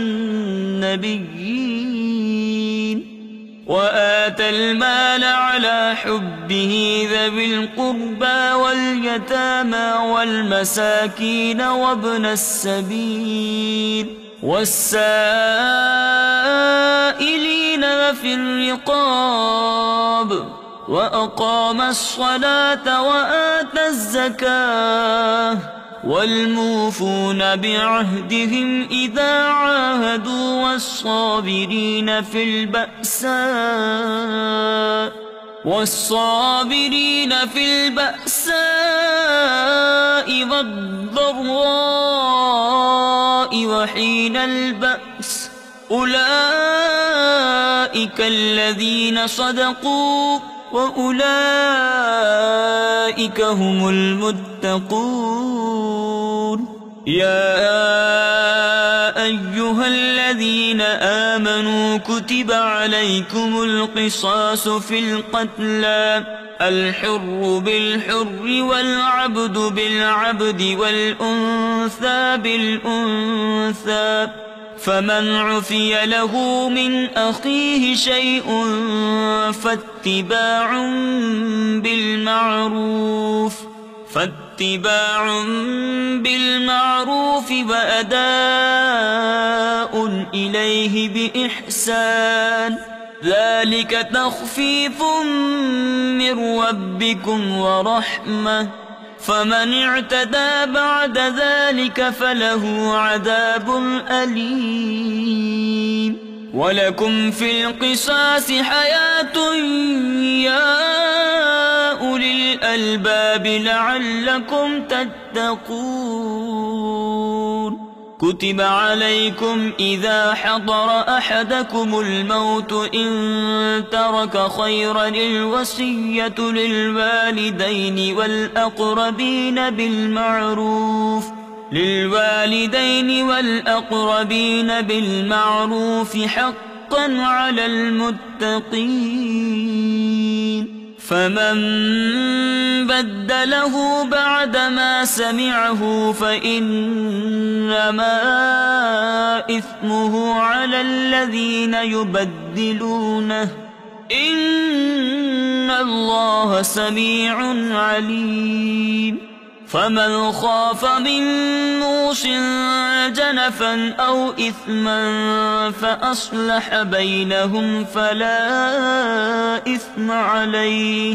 والنبيين وآتى المال على حبه ذوي القربى واليتامى والمساكين وابن السبيل والسائلين وفي الرقاب وأقام الصلاة وآتى الزكاة والموفون بعهدهم إذا عاهدوا والصابرين في البأساء والضراء وحين البأس أولئك الذين صدقوا وأولئك هم المتقون. يا أيها الذين آمنوا كتب عليكم القصاص في القتلى الحر بالحر والعبد بالعبد والأنثى بالأنثى فمن عفي له من أخيه شيء فاتباع بالمعروف وأداء إليه بإحسان ذلك تخفيف من ربكم ورحمة فمن اعتدى بعد ذلك فله عذاب أليم. ولكم في القصاص حياة يا أولي الألباب لعلكم تتقون. كتب عليكم إذا حضر أحدكم الموت إن ترك خيرا الوصية للوالدين والأقربين بالمعروف حقا على المتقين. فمن بدله بعدما سمعه فإنما إثمه على الذين يبدلونه إن الله سميع عليم. فمن خاف من موص جنفا أو إثما فأصلح بينهم فلا إثم عليه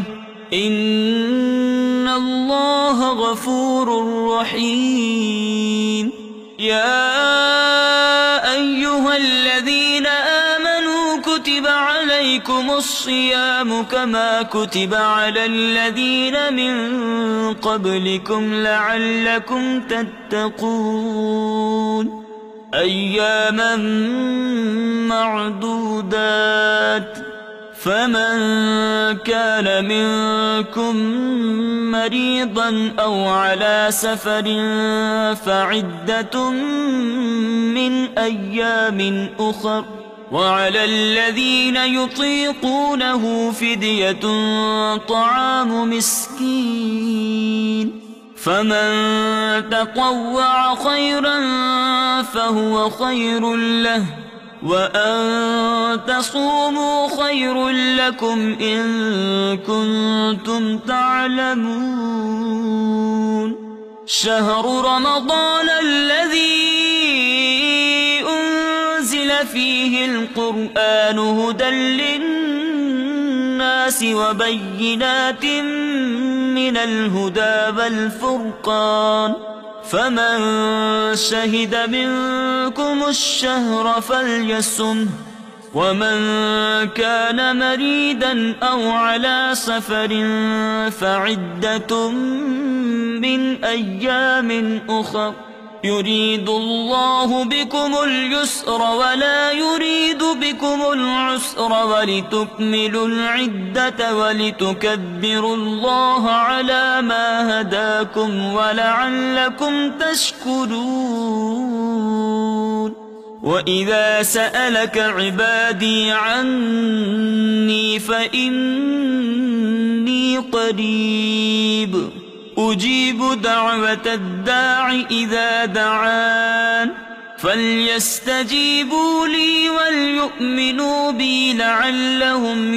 إن الله غفور رحيم. يا أيها الذين آمنوا كتب عليكم الصيام كما كتب على الذين من قبلكم لعلكم تتقون. أياما معدودات فمن كان منكم مريضا أو على سفر فعدة من أيام أخر وعلى الذين يطيقونه فدية طعام مسكين فمن تطوع خيرا فهو خير له وأن تصوموا خير لكم إن كنتم تعلمون. شهر رمضان الذي أنزل فيه القرآن هدى للناس وبينات من الهدى والفرقان فمن شهد منكم الشهر فليصمه ومن كان مريدا أو على سفر فعدة من أيام أخر يريد الله بكم اليسر ولا يريد بكم العسر ولتكملوا العدة ولتكبروا الله على ما هداكم ولعلكم تشكرون. وإذا سألك عبادي عني فإني قريب أجيب دعوة الداع إذا دعان فليستجيبوا لي وليؤمنوا بي لعلهم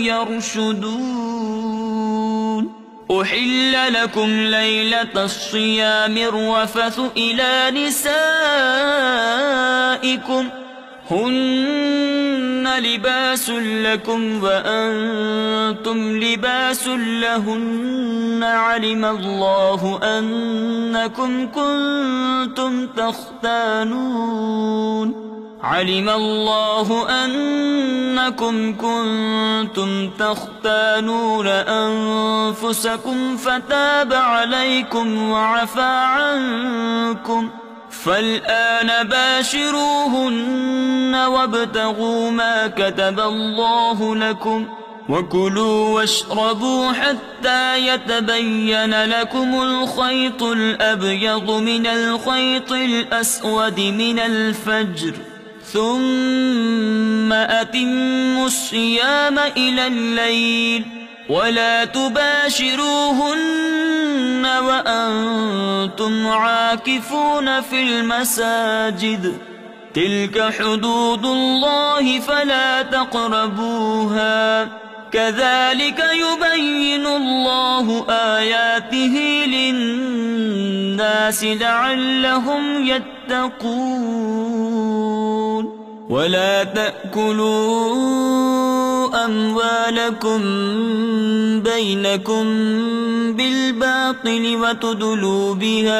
يرشدون. أحل لكم ليلة الصيام الرفث إلى نسائكم هن لباس لكم وأنتم لباس لهن علم الله أنكم كنتم تختانون أنفسكم فتاب عليكم وعفى عنكم فالآن باشروهن وابتغوا ما كتب الله لكم وكلوا واشربوا حتى يتبين لكم الخيط الأبيض من الخيط الأسود من الفجر ثم أتموا الصيام إلى الليل ولا تباشروهن وأنتم عاكفون في المساجد تلك حدود الله فلا تقربوها كذلك يبين الله آياته للناس لعلهم يتقون ولا تأكلوا أموالكم بينكم بالباطل وتدلوا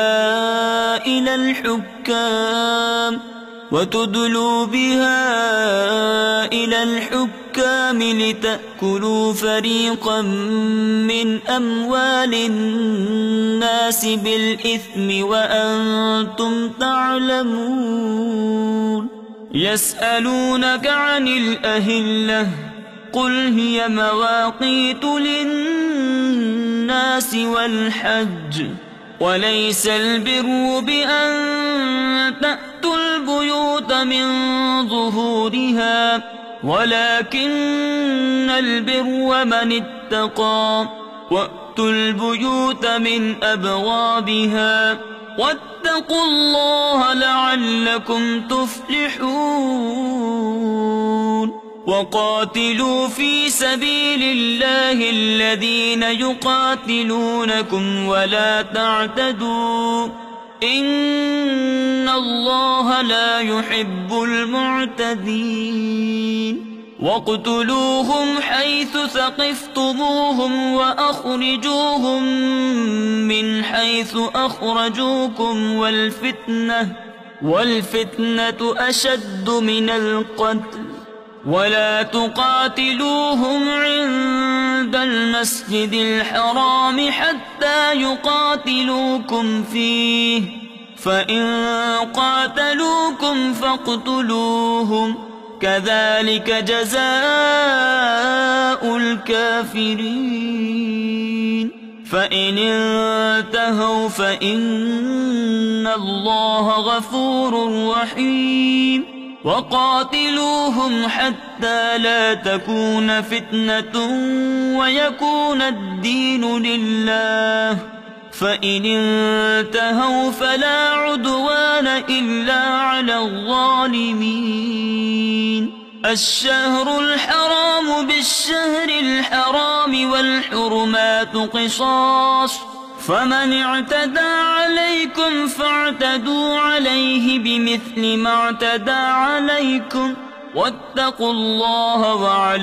بها إلى الحكام لتأكلوا فريقا من أموال الناس بالإثم وأنتم تعلمون يسألونك عن الأهلة قل هي مواقيت للناس والحج وليس البر بأن تأتوا البيوت من ظهورها ولكن البر من اتقى وأتوا البيوت من أبوابها واتقوا الله لعلكم تفلحون وقاتلوا في سبيل الله الذين يقاتلونكم ولا تعتدوا إن الله لا يحب المعتدين واقتلوهم حيث ثقفتموهم وأخرجوهم من حيث أخرجوكم والفتنة أشد من القتل ولا تقاتلوهم عند المسجد الحرام حتى يقاتلوكم فيه فإن قاتلوكم فاقتلوهم كذلك جزاء الكافرين فإن انتهوا فإن الله غفور رحيم وقاتلوهم حتى لا تكون فتنة ويكون الدين لله فإن انتهوا فلا عدوان إلا على الظالمين الشهر الحرام بالشهر الحرام والحرمات قصاص فمن اعتدى عليكم فاعتدوا عليه بمثل ما اعتدى عليكم واتقوا الله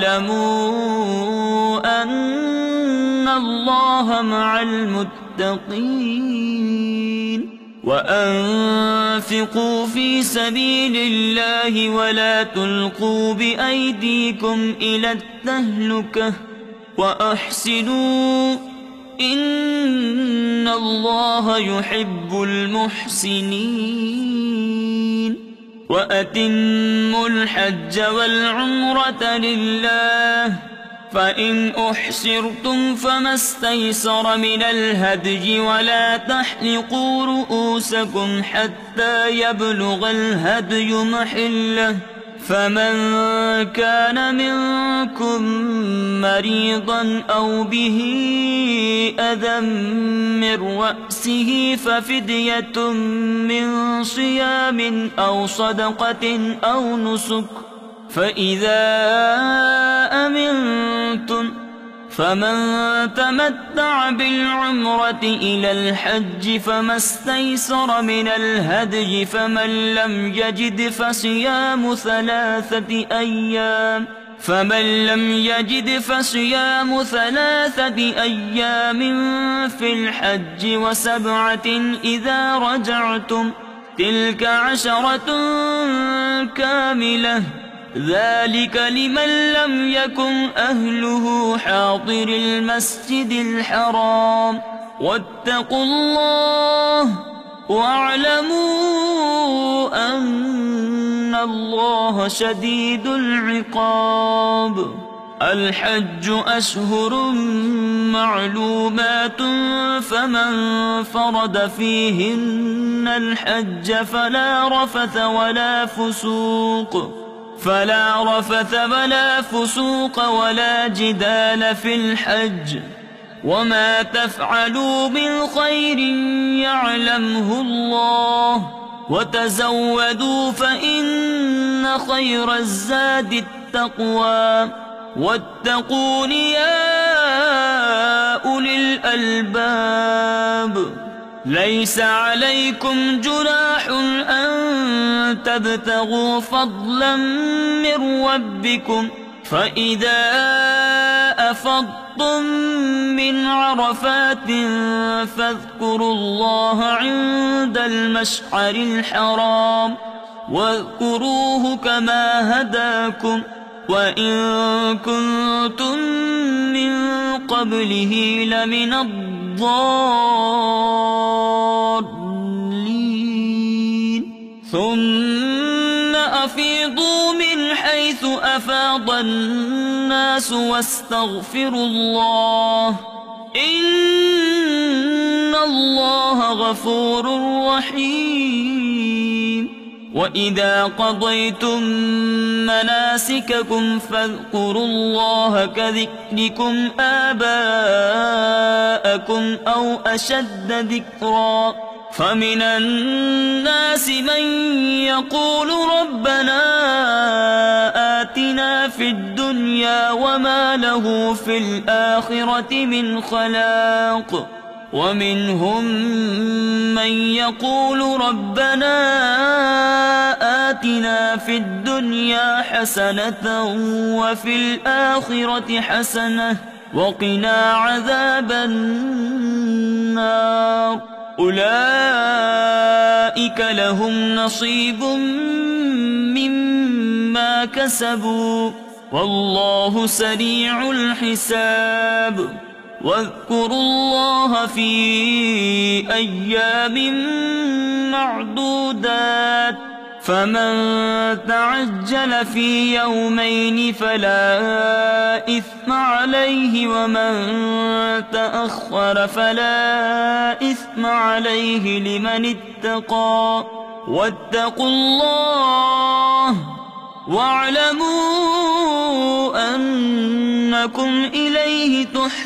واعلموا أن الله مع المتقين وأنفقوا في سبيل الله ولا تلقوا بأيديكم إلى التهلكة وأحسنوا إن الله يحب المحسنين وأتموا الحج والعمرة لله فإن أحسرتم فما استيسر من الهدي ولا تحلقوا رؤوسكم حتى يبلغ الهدي محله فمن كان منكم مريضا أو به أذى من رأسه ففدية من صيام أو صدقة أو نسك فمن تمتع بالعمرة إلى الحج فما استيسر من الهدي فمن لم يجد فصيام ثلاثة أيام في الحج وسبعة إذا رجعتم تلك 10 كاملة ذلك لمن لم يكن أهله حاضر المسجد الحرام واتقوا الله واعلموا أن الله شديد العقاب. الحج أشهر معلومات فمن فرض فيهن الحج فلا رفث ولا فسوق ولا جدال في الحج وما تفعلوا من خير يعلمه الله وتزودوا فإن خير الزاد التقوى واتقون يا أولي الألباب. ليس عليكم جناح أن تبتغوا فضلا من ربكم فإذا أفضتم من عرفات فاذكروا الله عند المشعر الحرام واذكروه كما هداكم وإن كنتم من قبله لمن الضالين. ثم أفيضوا من حيث أفاض الناس واستغفروا الله إن الله غفور رحيم. وإذا قضيتم مناسككم فاذكروا الله كذكركم آباءكم أو أشد ذكرا فمن الناس من يقول ربنا آتنا في الدنيا وما له في الآخرة من خلاق ومنهم من يقول ربنا آتنا في الدنيا حسنة وفي الآخرة حسنة وقنا عذاب النار. أولئك لهم نصيب مما كسبوا والله سريع الحساب. واذكروا الله في أيام معدودات فمن تعجل في يومين فلا إثم عليه ومن تأخر فلا إثم عليه لمن اتقى واتقوا الله واعلموا أنكم إليه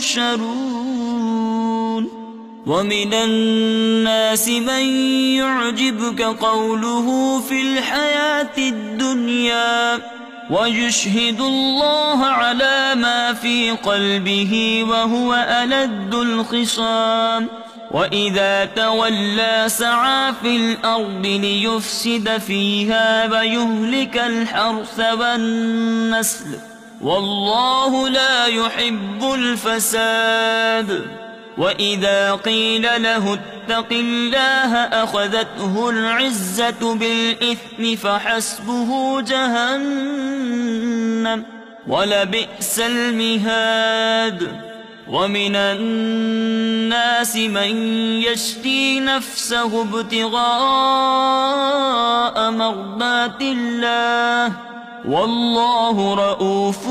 تحشرون. ومن الناس من يعجبك قوله في الحياة الدنيا ويشهد الله على ما في قلبه وهو ألد الخصام وإذا تولى سعى في الأرض ليفسد فيها ويهلك الحرث والنسل والله لا يحب الفساد. وإذا قيل له اتق الله أخذته العزة بالإثم فحسبه جهنم ولبئس المهاد. ومن الناس من يشري نفسه ابتغاء مرضات الله والله رؤوف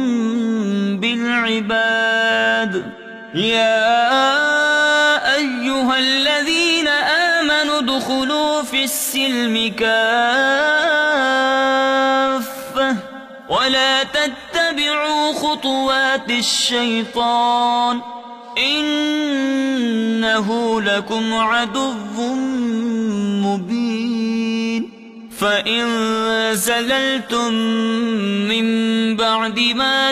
بالعباد. يا أيها الذين آمنوا ادخلوا في السلم كافة ولا تتبعوا خطوات الشيطان إنه لكم عدو مبين. فإن زللتم من بعد ما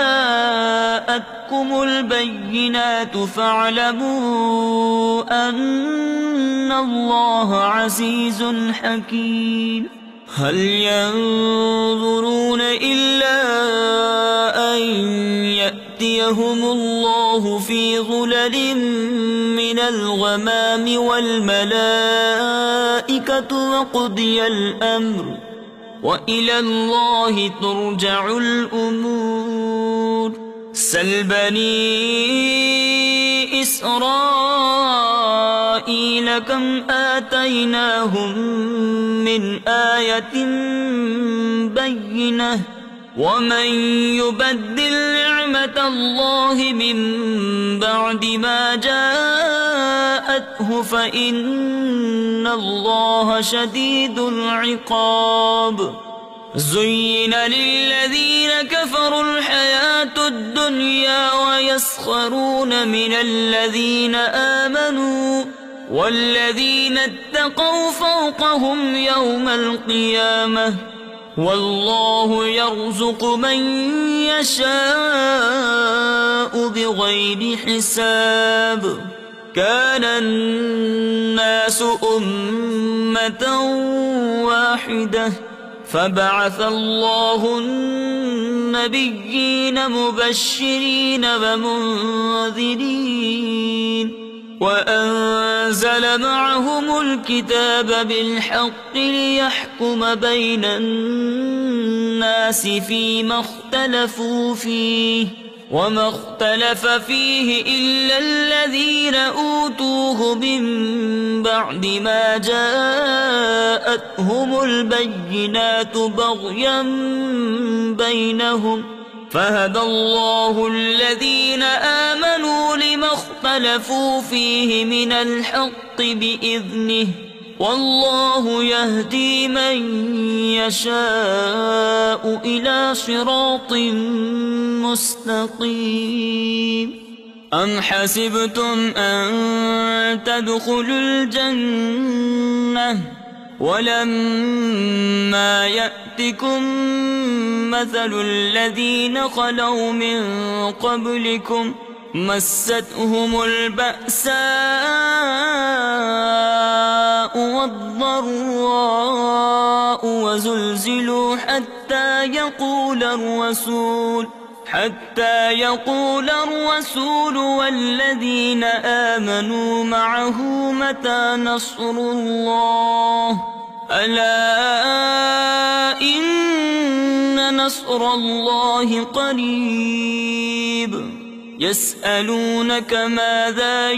جاءتكم البينات فاعلموا أن الله عزيز حكيم. هل ينظرون إلا أن يأتيهم الله في ظلل من الغمام والملائكة وقضي الأمر وإلى الله ترجع الأمور. سل بني إسرائيل كم آتيناهم من آية بينة ومن يبدل نعمة الله من بعد ما جاءته فإن الله شديد العقاب. زين للذين كفروا الحياة الدنيا ويسخرون من الذين آمنوا والذين اتقوا فوقهم يوم القيامة والله يرزق من يشاء بغير حساب. كان الناس أمة واحدة فبعث الله النبيين مبشرين ومنذرين وأنزل معهم الكتاب بالحق ليحكم بين الناس فيما اختلفوا فيه وما اختلف فيه إلا الذين أوتوه من بعد ما جاءتهم البينات بغيا بينهم فهدى الله الذين آمنوا لما اختلفوا فيه من الحق بإذنه والله يهدي من يشاء إلى صراط مستقيم. أم حسبتم أن تدخلوا الجنة ولما يأتكم مثل الذين خلوا من قبلكم مستهم البأساء والضراء وزلزلوا حتى يقول الرسول والذين آمنوا معه متى نصر الله ألا إن نصر الله قريب. يسألونك ماذا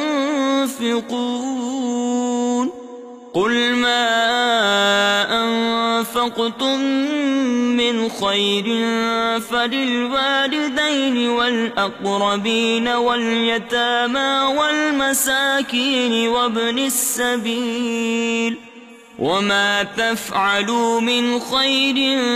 ينفقون قل ما أنفقتم من خير فللوالدين والأقربين واليتامى والمساكين وابن السبيل وما تفعلوا من خير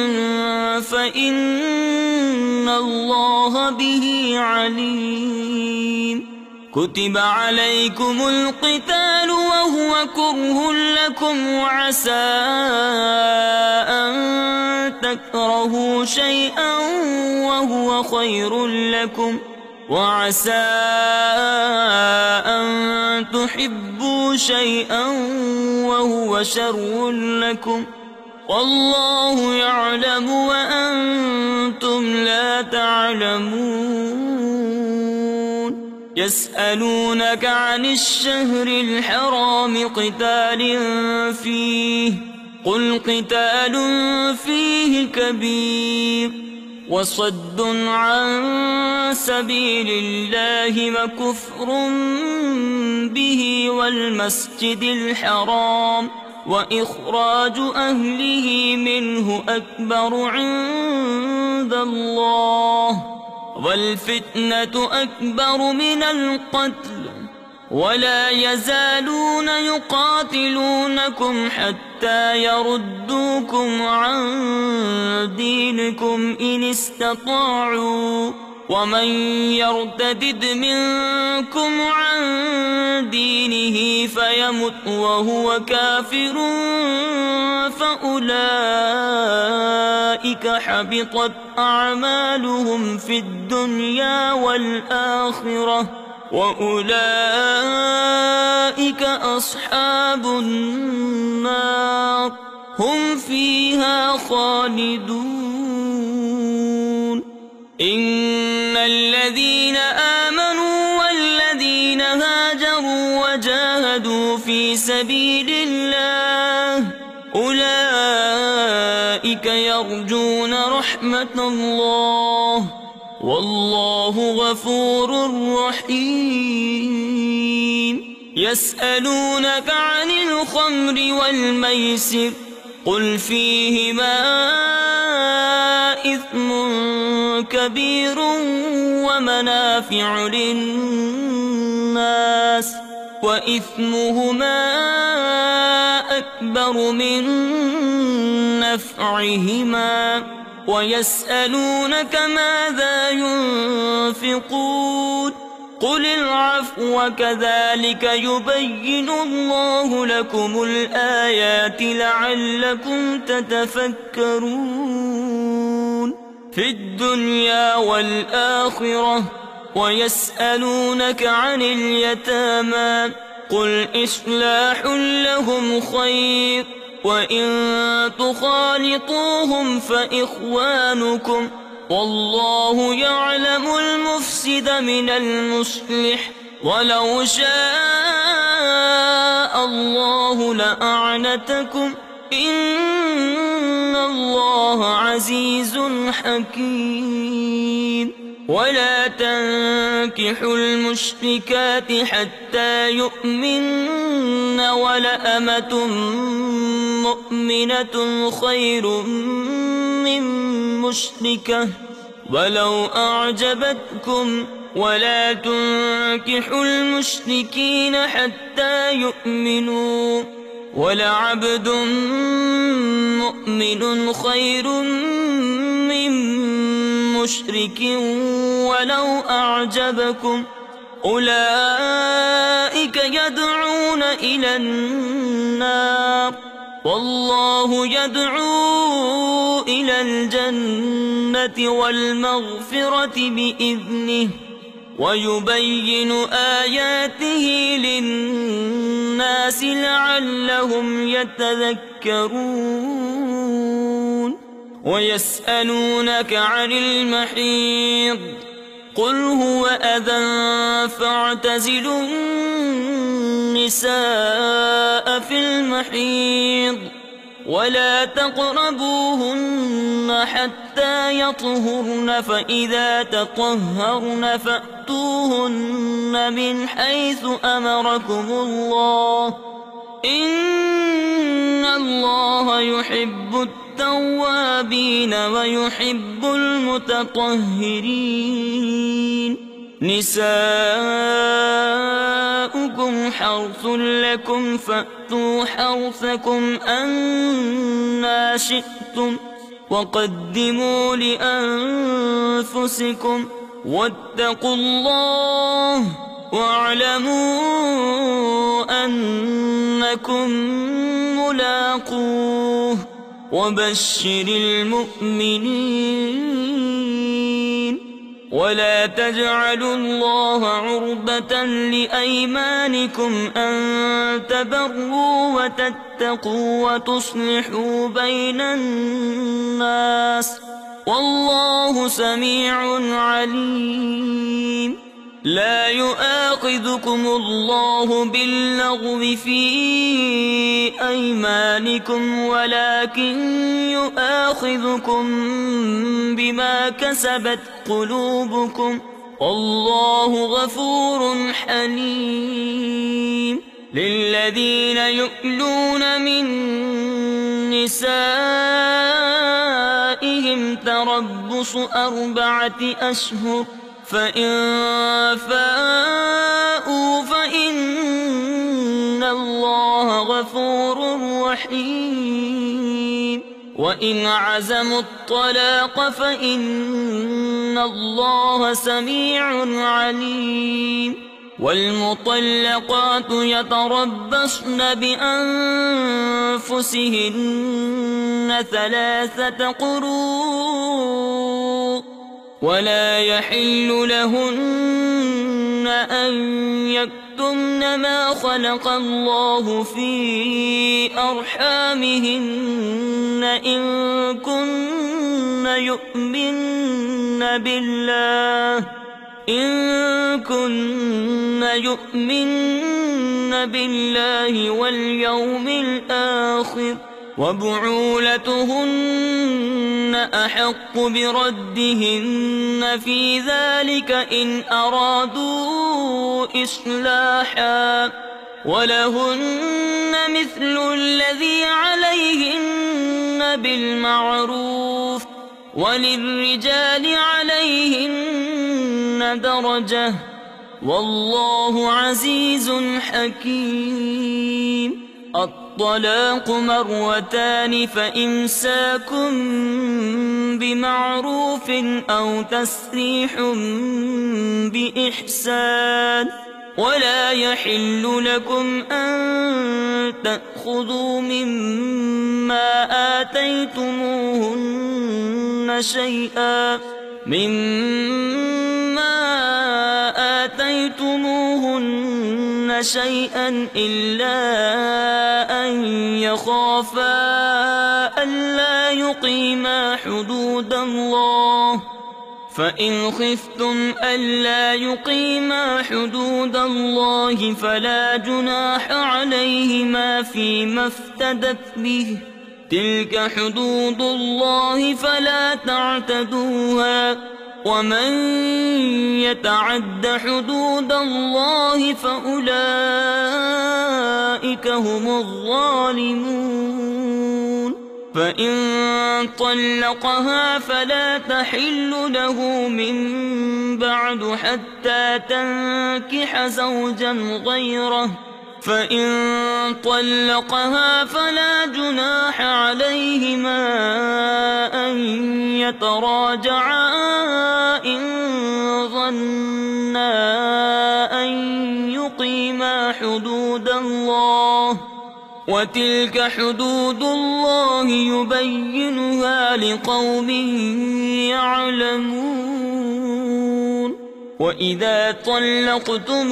فإن الله به عليم. كتب عليكم القتال وهو كره لكم وعسى أن تكرهوا شيئا وهو خير لكم وعسى أن تحبوا شيئا وهو شر لكم والله يعلم وأنتم لا تعلمون. يسألونك عن الشهر الحرام قتال فيه قل قتال فيه كبير وصد عن سبيل الله وكفر به والمسجد الحرام وإخراج أهله منه أكبر عند الله والفتنة أكبر من القتل ولا يزالون يقاتلونكم حتى يردوكم عن دينكم إن استطاعوا ومن يرتد منكم عن دينه فيمت وهو كافر فأولئك حبطت أعمالهم في الدنيا والآخرة وأولئك أصحاب النار هم فيها خالدون إن الذين آمنوا والذين هاجروا وجاهدوا في سبيل الله أولئك يرجون رحمة الله والله غفور رحيم يسألونك عن الخمر والميسر قل فيهما إثم كبير ومنافع للناس وإثمهما أكبر من نفعهما ويسألونك ماذا ينفقون قل العفو كذلك يبين الله لكم الآيات لعلكم تتفكرون في الدنيا والآخرة ويسألونك عن اليتامى قل إصلاح لهم خير وإن تخالطوهم فإخوانكم والله يعلم المفسد من المصلح ولو شاء الله لأعنتكم إن الله عزيز حكيم ولا تنكحوا المشركات حتى يؤمن ولأمة مؤمنة خير من مشركة ولو أعجبتكم ولا تنكحوا المشركين حتى يؤمنوا ولعبد مؤمن خير من مشرك ولو أعجبكم أولئك يدعون إلى النار والله يدعو إلى الجنة والمغفرة بإذنه ويبين آياته للناس لعلهم يتذكرون ويسألونك عن المحيض قل هو أذى فاعتزلوا النساء في المحيض ولا تقربوهن حتى يطهرن فإذا تطهرن فأتوهن من حيث أمركم الله إن الله يحب التوابين ويحب المتطهرين نساؤكم حرث لكم فأتوا حرثكم أنى شئتم وقدموا لأنفسكم واتقوا الله واعلموا أنكم ملاقوه وبشر المؤمنين ولا تجعلوا الله عرضة لأيمانكم أن تبروا وتتقوا وتصلحوا بين الناس والله سميع عليم لا يؤاخذكم الله باللغو في أيمانكم ولكن يؤاخذكم بما كسبت قلوبكم والله غفور حليم للذين يؤلون من نسائهم تربص 4 أشهر فإن فاءوا فإن الله غفور رحيم وإن عزموا الطلاق فإن الله سميع عليم والمطلقات يتربصن بأنفسهن 3 قروء ولا يحل لهن أن يكتمن ما خلق الله في أرحامهن إن كن يؤمن بالله واليوم الآخر وبعولتهن أحق بردهن في ذلك إن أرادوا إصلاحا ولهن مثل الذي عليهن بالمعروف وللرجال عليهن درجة والله عزيز حكيم. الطلاق مرتان فإمساك بمعروف أو تسريح بإحسان ولا يحل لكم أن تأخذوا مما آتيتموهن شيئا إلا أن يخافا ألا يقيما حدود الله فإن خفتم ألا يقيما حدود الله فلا جناح عليهما فيما افتدت به تلك حدود الله فلا تعتدوها ومن يتعد حدود الله فأولئك هم الظالمون. فإن طلقها فلا تحل له من بعد حتى تنكح زوجا غيره فإن طلقها فلا جناح عليهما أن يتراجعا إن ظنا أن يقيما حدود الله وتلك حدود الله يبينها لقوم يعلمون. وإذا طلقتم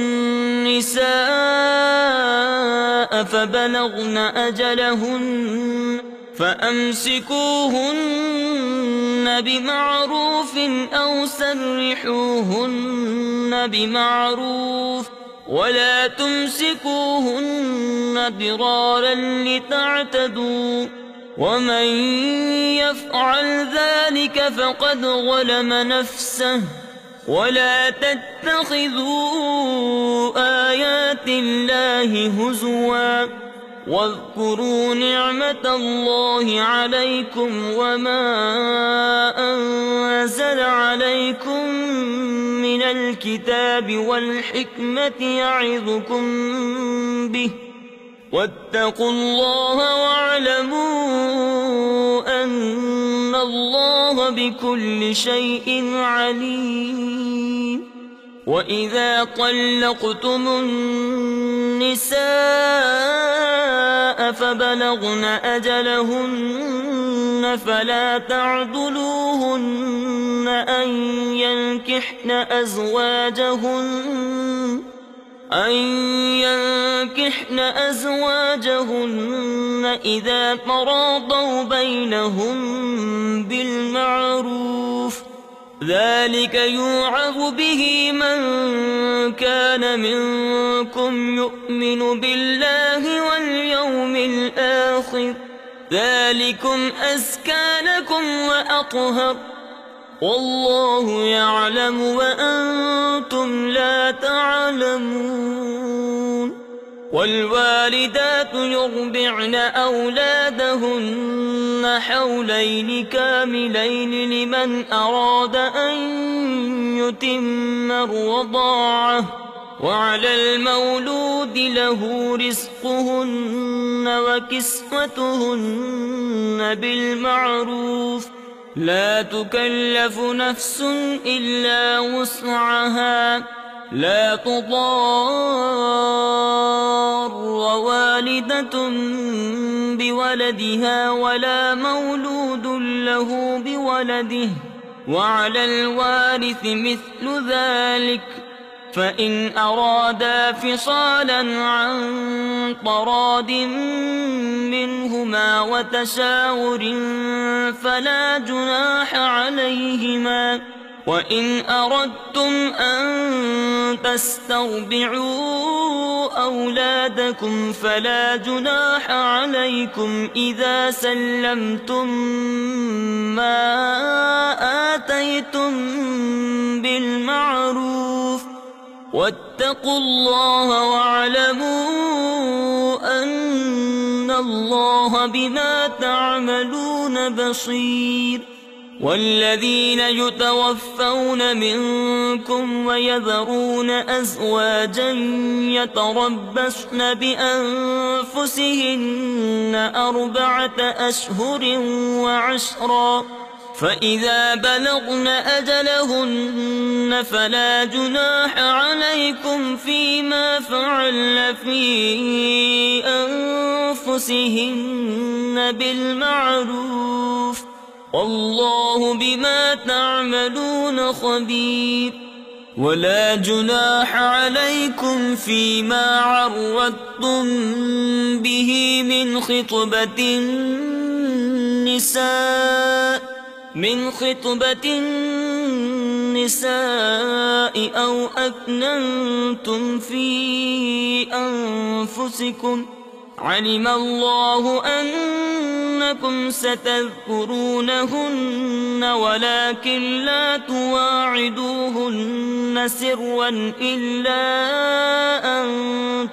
النساء فبلغن أجلهن فأمسكوهن بمعروف أو سرحوهن بمعروف ولا تمسكوهن ضرارا لتعتدوا ومن يفعل ذلك فقد ظلم نفسه ولا تتخذوا آيات الله هزوا واذكروا نعمة الله عليكم وما أنزل عليكم من الكتاب والحكمة يعظكم به واتقوا الله واعلموا أن الله بكل شيء عليم. وإذا طلقتم النساء فبلغن أجلهن فلا تعضلوهن أن ينكحن أزواجهن إذا تراضوا بينهم بالمعروف ذلك يوعظ به من كان منكم يؤمن بالله واليوم الآخر ذلكم أزكى لكم وأطهر والله يعلم وأنتم لا تعلمون. والوالدات يرضعن أولادهن حولين كاملين لمن أراد أن يتم الرضاعة وعلى المولود له رزقهن وكسوتهن بالمعروف لا تكلف نفس إلا وسعها لا تضار والدة بولدها ولا مولود له بولده، وعلى الوارث مثل ذلك، فإن أرادا فصالا عن تراض منهما وتشاور فلا جناح عليهما. وإن أردتم أن تسترضعوا أولادكم فلا جناح عليكم إذا سلمتم ما آتيتم بالمعروف، واتقوا الله واعلموا أن الله بما تعملون بصير. والذين يتوفون منكم ويذرون أزواجا يتربصن بأنفسهن 4 أشهر وعشرا، فإذا بلغن أجلهن فلا جناح عليكم فيما فعلن في أنفسهن بالمعروف، والله بما تعملون خبير. ولا جناح عليكم فيما عرضتم به من خطبة النساء أو أكننتم في أنفسكم، علم الله أنكم ستذكرونهن ولكن لا تواعدوهن سرا إلا أن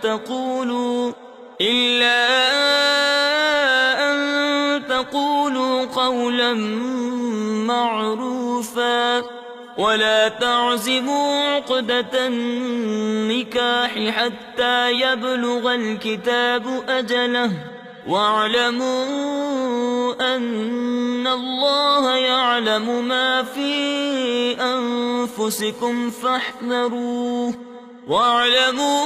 تقولوا قولا معروفا، ولا تعزموا عقدة النكاح حتى يبلغ الكتاب أجله، واعلموا أن الله يعلم ما في أنفسكم فاحذروه، واعلموا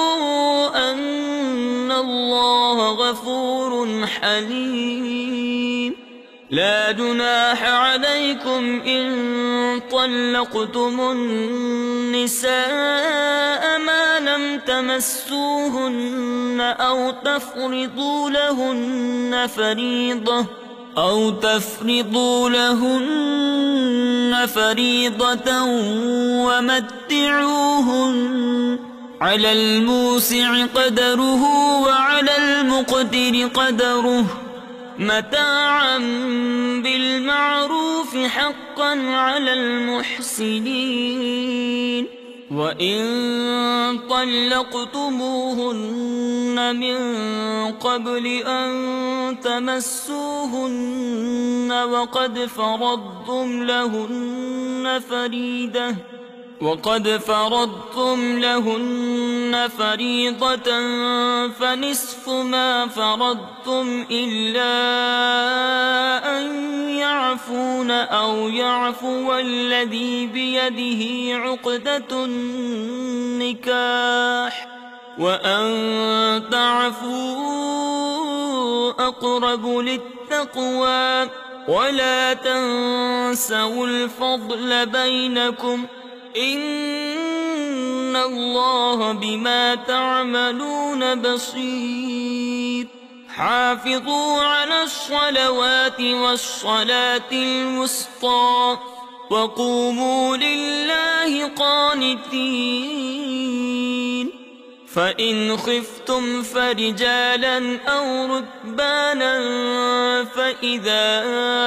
أن الله غفور حليم. لا جناح عليكم إن طلقتم النساء ما لم تمسوهن أو تفرضوا لهن فريضة ومتعوهن على الموسع قدره وعلى المقتر قدره متاعا بالمعروف حقا على المحسنين. وإن طلقتموهن من قبل أن تمسوهن وقد فرضتم لهن فريضة فنصف ما فرضتم إلا أن يعفون أو يعفو الذي بيده عقدة النكاح، وأن تعفوا أقرب للتقوى، ولا تنسوا الفضل بينكم إن الله بما تعملون بصير. حافظوا على الصلوات والصلاة الوسطى وقوموا لله قانتين. فإن خفتم فرجالا أو ركبانا فإذا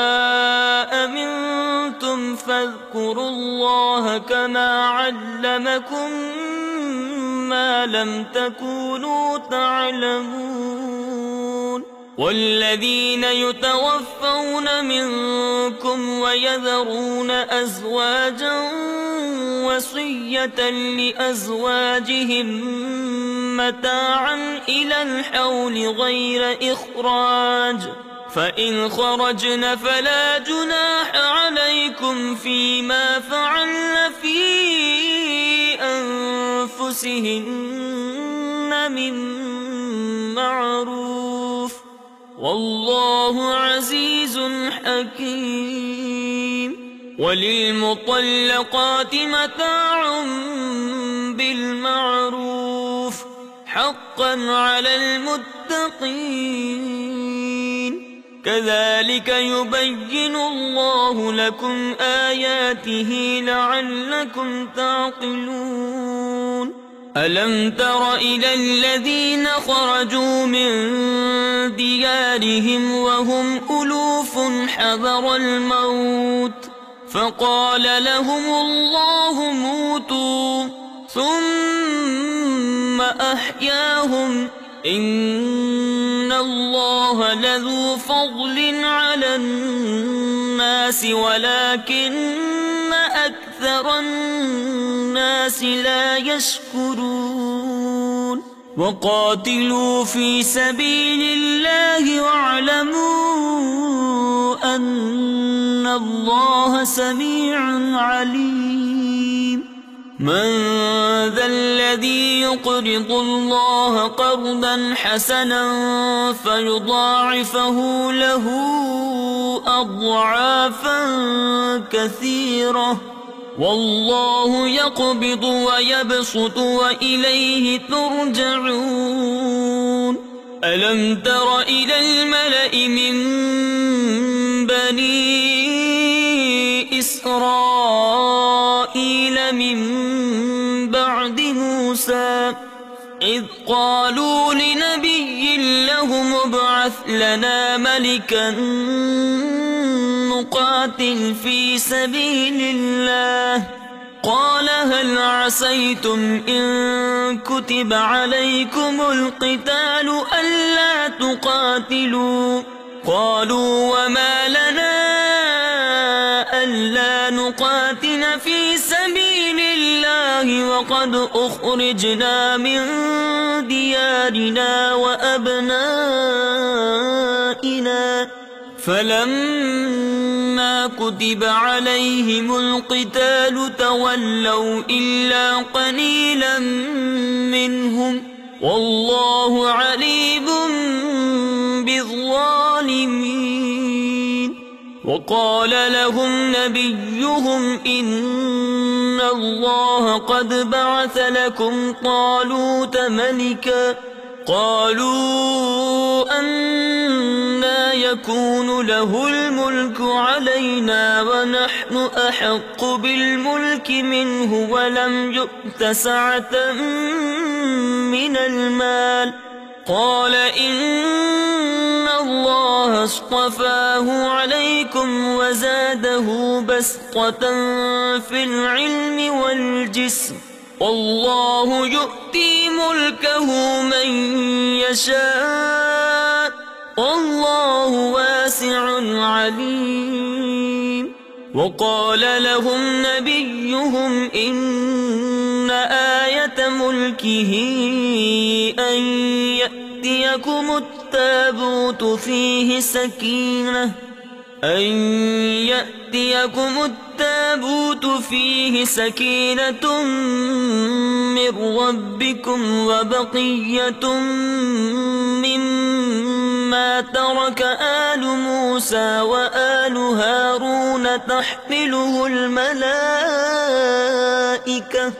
أمنتم فاذكروا الله كما علمكم ما لم تكونوا تعلمون. والذين يتوفون منكم ويذرون أزواجا وصية لأزواجهم متاعا إلى الحول غير إخراج، فإن خرجن فلا جناح عليكم فيما فعلن في أنفسهن أنفسهن من معروف والله عزيز حكيم وللمطلقات متاع بالمعروف حقا على المتقين كذلك يبين الله لكم آياته لعلكم تعقلون ألم تر إلى الذين خرجوا من ديارهم وهم ألوف حذر الموت فقال لهم الله موتوا ثم أحياهم إن الله لذو فضل على الناس ولكن أكثر الناس لا يشكرون وقاتلوا في سبيل الله واعلموا أن الله سميع عليم من ذا الذي يقرض الله قرضا حسنا فيضاعفه له أضعافا كثيرة والله يقبض ويبسط وإليه ترجعون ألم تر إلى الملأ من بني إسرائيل من بعد موسى إذ قالوا لنبي لهم ابعث لنا ملكا نقاتل في سبيل الله قال هل عسيتم إن كتب عليكم القتال ألا تقاتلوا قالوا وما لنا ألا نقاتل في سبيل الله وقد أخرجنا من ديارنا وأبنائنا فلما كتب عليهم القتال تولوا إلا قليلا منهم والله عليم بالظالمين وقال لهم نبيهم إن الله قد بعث لكم طالوت ملكا قالوا أنى يكون له الملك علينا ونحن أحق بالملك منه ولم يؤت سعة من المال قال إن الله اصطفاه عليكم وزاده بسطة في العلم والجسم والله يؤتي ملكه من يشاء والله واسع عليم وقال لهم نبيهم إن آية ملكه أن يأتيكم التابوت فيه سكينة من ربكم وبقية مما ترك آل موسى وآل هارون تحمله الملائكة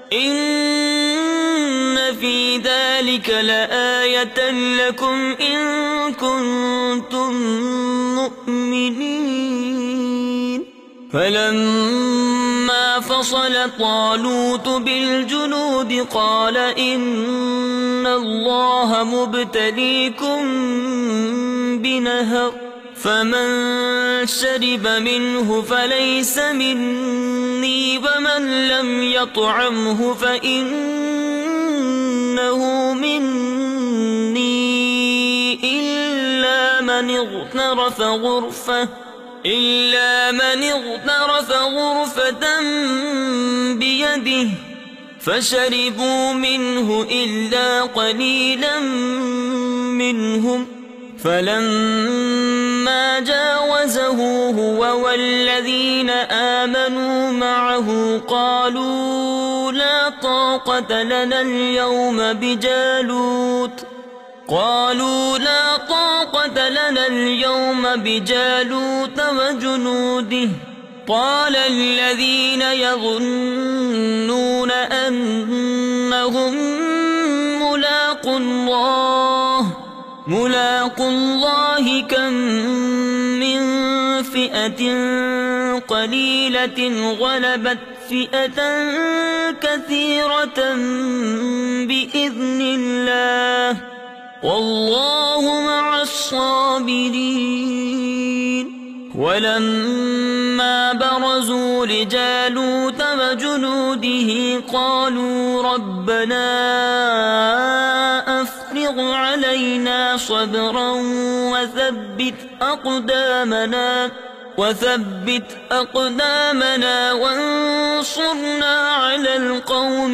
إن في ذلك لآية لكم إن كنتم مؤمنين فلما فصل طالوت بالجنود قال إن الله مبتليكم بنهر فمن شرب منه فليس مني ومن لم يطعمه فإنه مني إلا من اغترف غرفة بيده فشربوا منه إلا قليلا منهم فلما جاوزه هو والذين آمنوا معه قالوا لا طاقة طاقة لنا اليوم بجالوت قالوا لا طاقة لنا اليوم بجالوت وجنوده قال الذين يظنون أنهم ملاقو الله كم من فئة قليلة غلبت فئة كثيرة بإذن الله والله مع الصابرين. ولما برزوا لجالوت وجنوده قالوا ربنا أفرغ علينا صبرا وثبت أقدامنا وانصرنا على القوم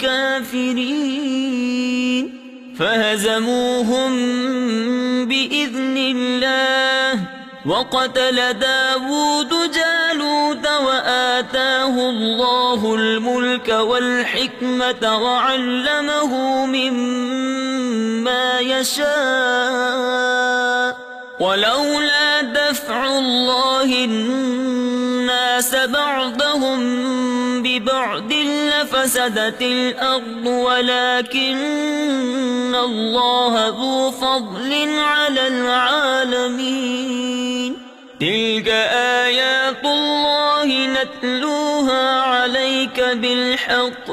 الكافرين. فهزموهم بإذن الله وقتل داود جالوت وآتاه الله الملك والحكمة وعلمه مما يشاء ولولا دفع الله الناس بعضهم ببعض لفسدت الأرض ولكن الله ذو فضل على العالمين. تلك آيات الله نتلوها عليك بالحق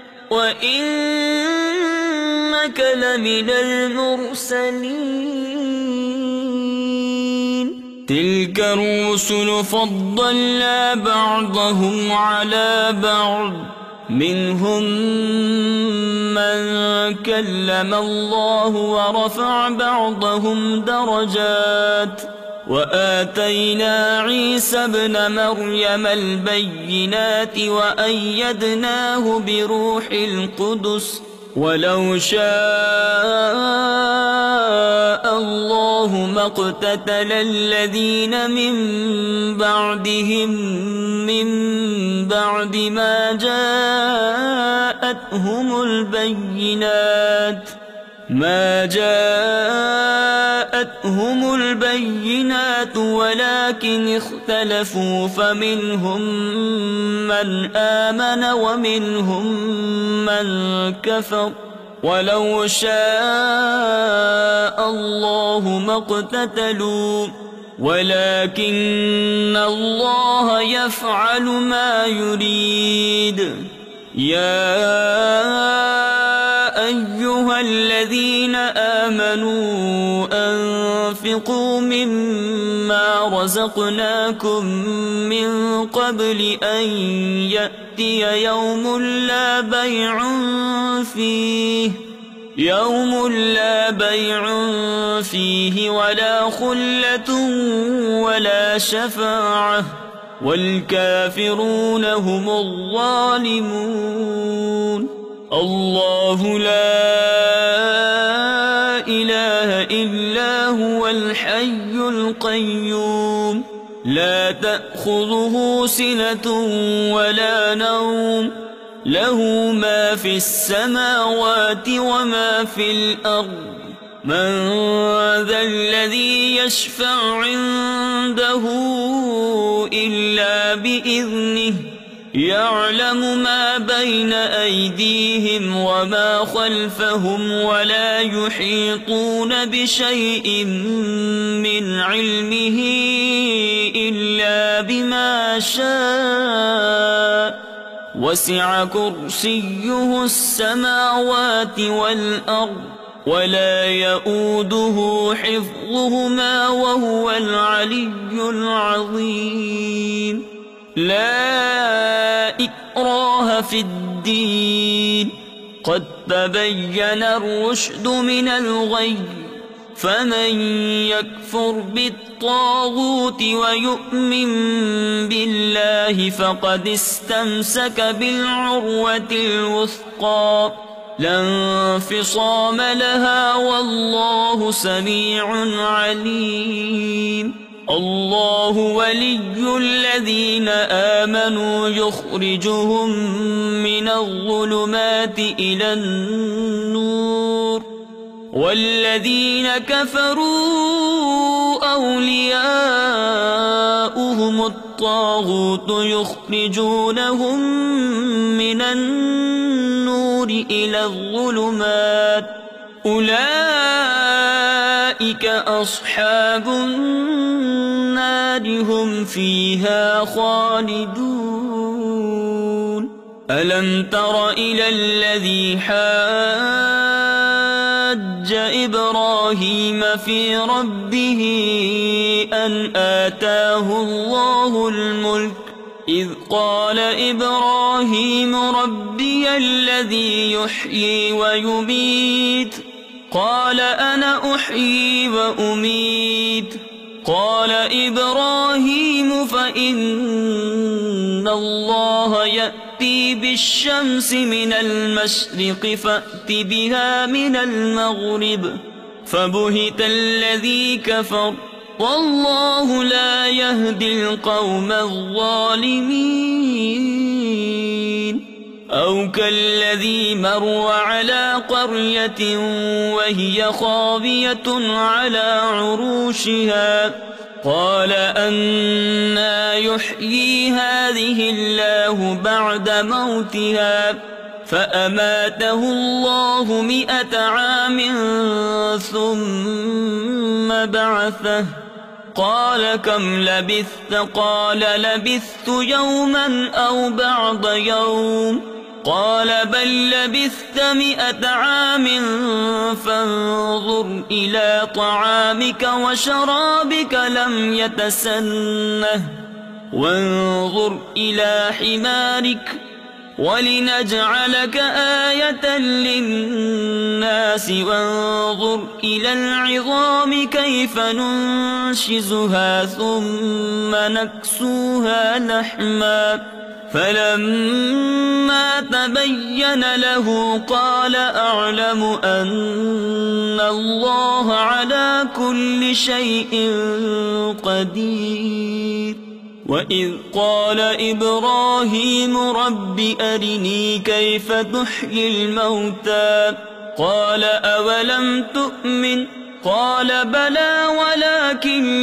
وإنك لمن المرسلين. تلك الرسل فضلنا بعضهم على بعض منهم من كلم الله ورفع بعضهم درجات وآتينا عيسى ابن مريم البينات وأيدناه بروح القدس ولو شاء الله ما اقتتل الذين من بعدهم من بعد ما جاءتهم البينات ولكن اختلفوا فمنهم من آمن ومنهم من كفر ولو شاء الله ما اقتتلوا ولكن الله يفعل ما يريد. يا أيها الذين آمنوا أنفقوا مما رزقناكم من قبل أن يأتي يوم لا بيع فيه ولا خلة ولا شفاعة والكافرون هم الظالمون. الله لا إله إلا هو الحي القيوم لا تأخذه سنة ولا نوم له ما في السماوات وما في الأرض من ذا الذي يشفع عنده إلا بإذنه يعلم ما بين أيديهم وما خلفهم ولا يحيطون بشيء من علمه إلا بما شاء وسع كرسيه السماوات والأرض ولا يؤوده حفظهما وهو العلي العظيم. لا إكراه في الدين قد تبين الرشد من الغي فمن يكفر بالطاغوت ويؤمن بالله فقد استمسك بالعروة الوثقى لا انفصام لها والله سميع عليم. الله الله ولي الذين آمنوا يخرجهم من الظلمات إلى النور والذين كفروا أولياؤهم الطاغوت يخرجونهم من النور إلى الظلمات أولئك أصحاب النار هم فيها خالدون ألم تر إلى الذي حاج إبراهيم في ربه أن آتاه الله الملك إذ قال إبراهيم ربي الذي يحيي ويميت قال أنا أحيي وأميت قال إبراهيم فإن الله يأتي بالشمس من المشرق فأت بها من المغرب فبهت الذي كفر والله لا يهدي القوم الظالمين أو كالذي مر على قرية وهي خاوية على عروشها قال أنى يحيي هذه الله بعد موتها فأماته الله 100 عام ثم بعثه قال كم لبثت قال لبثت يوما أو بعض يوم قال بل لبثت 100 عام فانظر إلى طعامك وشرابك لم يتسنه وانظر إلى حمارك ولنجعلك آية للناس وانظر إلى العظام كيف ننشزها ثم نكسوها لحما فلما تبين له قال أعلم أن الله على كل شيء قدير وإذ قال إبراهيم رب أرني كيف تحيي الموتى قال أولم تؤمن قال بلى ولكن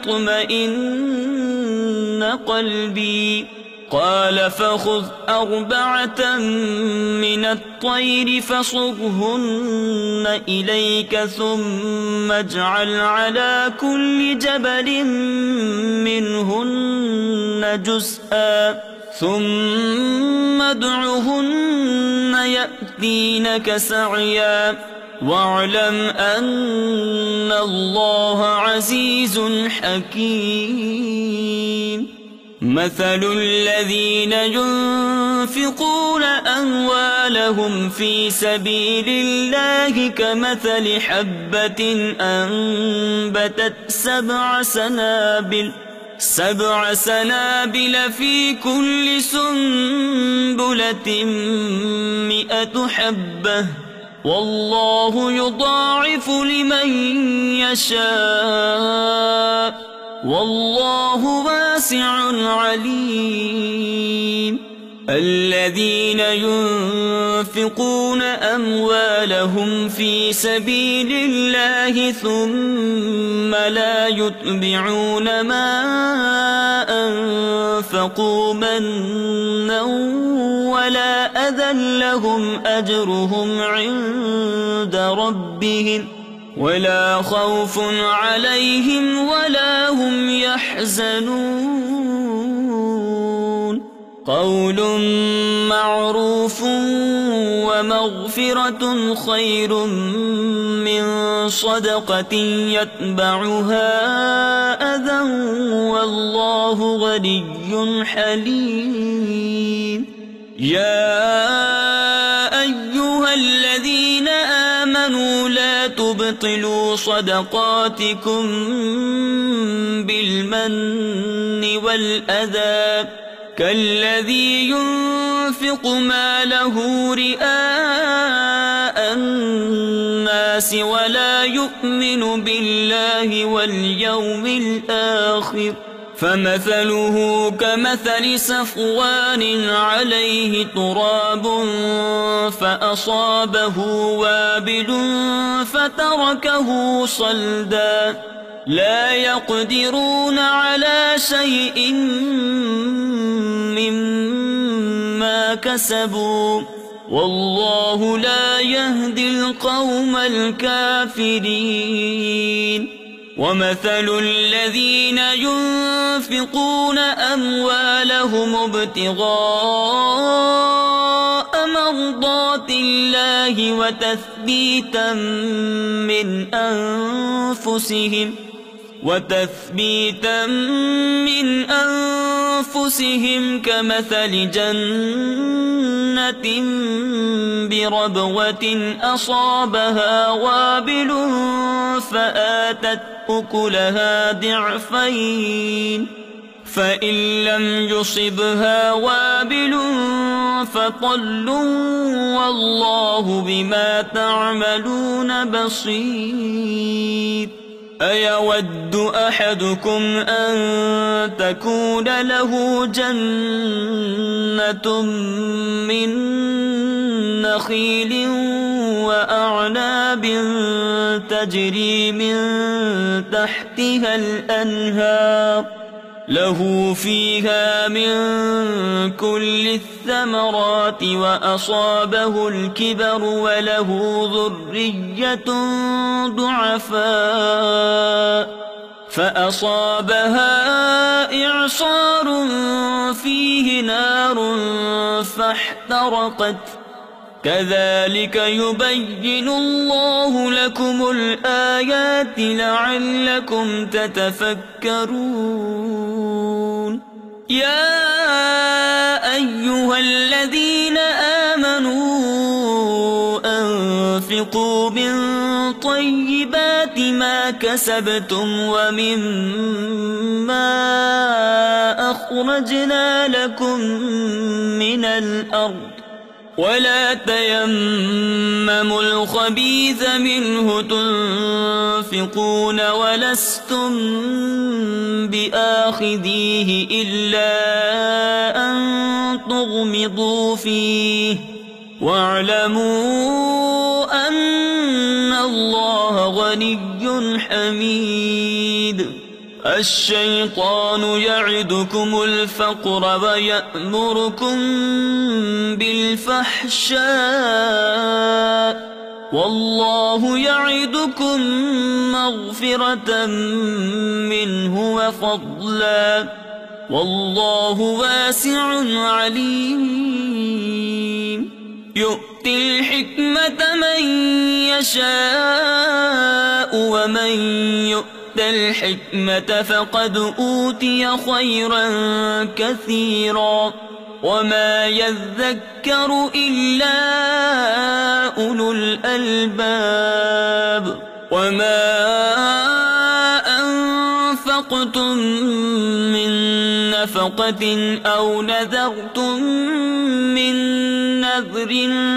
ليطمئن قلبي قال فخذ 4 من الطير فصرهن إليك ثم اجعل على كل جبل منهن جزءا ثم ادعهن يأتينك سعيا واعلم أن الله عزيز حكيم مثل الذين ينفقون أموالهم في سبيل الله كمثل حبة أنبتت 7 سنابل في كل سنبلة 100 حبة والله يضاعف لمن يشاء والله واسع عليم الذين ينفقون أموالهم في سبيل الله ثم لا يتبعون ما أنفقوا منا ولا أذى لهم أجرهم عند ربهم ولا خوف عليهم ولا هم يحزنون قول معروف ومغفرة خير من صدقة يتبعها أذى والله غني حليم يا أيها الذين آمنوا لا تبطلوا صدقاتكم بالمن والأذى كالذي ينفق ماله رئاء الناس ولا يؤمن بالله واليوم الآخر فمثله كمثل صفوان عليه تراب فأصابه وابل فتركه صلدا لا يقدرون على شيء مما كسبوا والله لا يهدي القوم الكافرين ومثل الذين ينفقون أموالهم ابتغاء مرضات الله وتثبيتا من أنفسهم كمثل جنة بربوة أصابها وابل فآتت أكلها ضعفين فإن لم يصبها وابل فطل والله بما تعملون بصير أيود أحدكم أن تكون له جنة من نخيل وأعناب تجري من تحتها الأنهار له فيها من كل الثمرات وأصابه الكبر وله ذرية ضعفاء فأصابها إعصار فيه نار فاحترقت كذلك يبين الله لكم الآيات لعلكم تتفكرون يا أيها الذين آمنوا أنفقوا من طيبات ما كسبتم ومما أخرجنا لكم من الأرض ولا تيمموا الخبيث منه تنفقون ولستم بآخذيه إلا أن تغمضوا فيه واعلموا أن الله غني حميد الشيطان يعدكم الفقر ويأمركم بالفحشاء والله يعدكم مغفرة منه وفضلا والله واسع عليم يؤتي الحكمة من يشاء ومن يؤتي الحكمة فقد أوتي خيرا كثيرا وما يذكر إلا أولو الألباب وما أنفقتم من نفقة أو نذرتم من نذر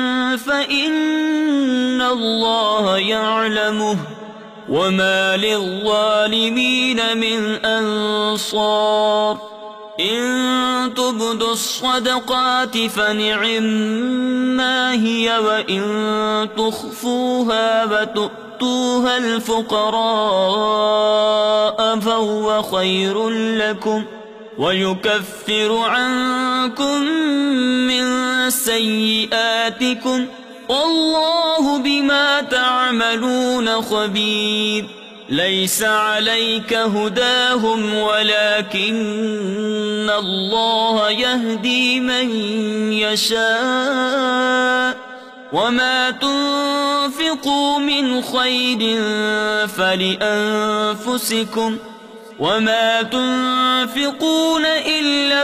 فإن الله يعلمه وما للظالمين من أنصار إن تبدوا الصدقات فنعما هي وإن تخفوها وتؤتوها الفقراء فهو خير لكم ويكفر عنكم من سيئاتكم والله بما تعملون خبير ليس عليك هداهم ولكن الله يهدي من يشاء وما تنفقوا من خير فلأنفسكم وما تنفقون إلا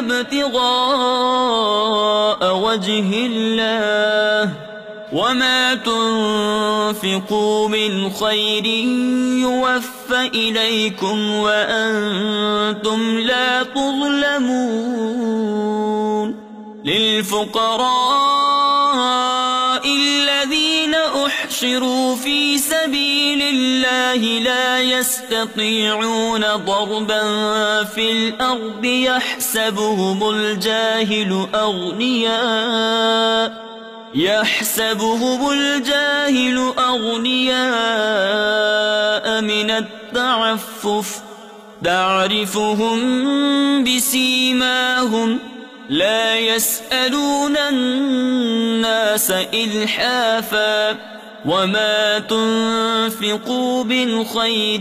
ابتغاء وجه الله وما تنفقوا من خير يوفى إليكم وأنتم لا تظلمون للفقراء الذين يحشروا في سبيل الله لا يستطيعون ضربا في الأرض يحسبهم الجاهل أغنياء من التعفف تعرفهم بسيماهم لا يسألون الناس إلحافا وما تنفقوا من خير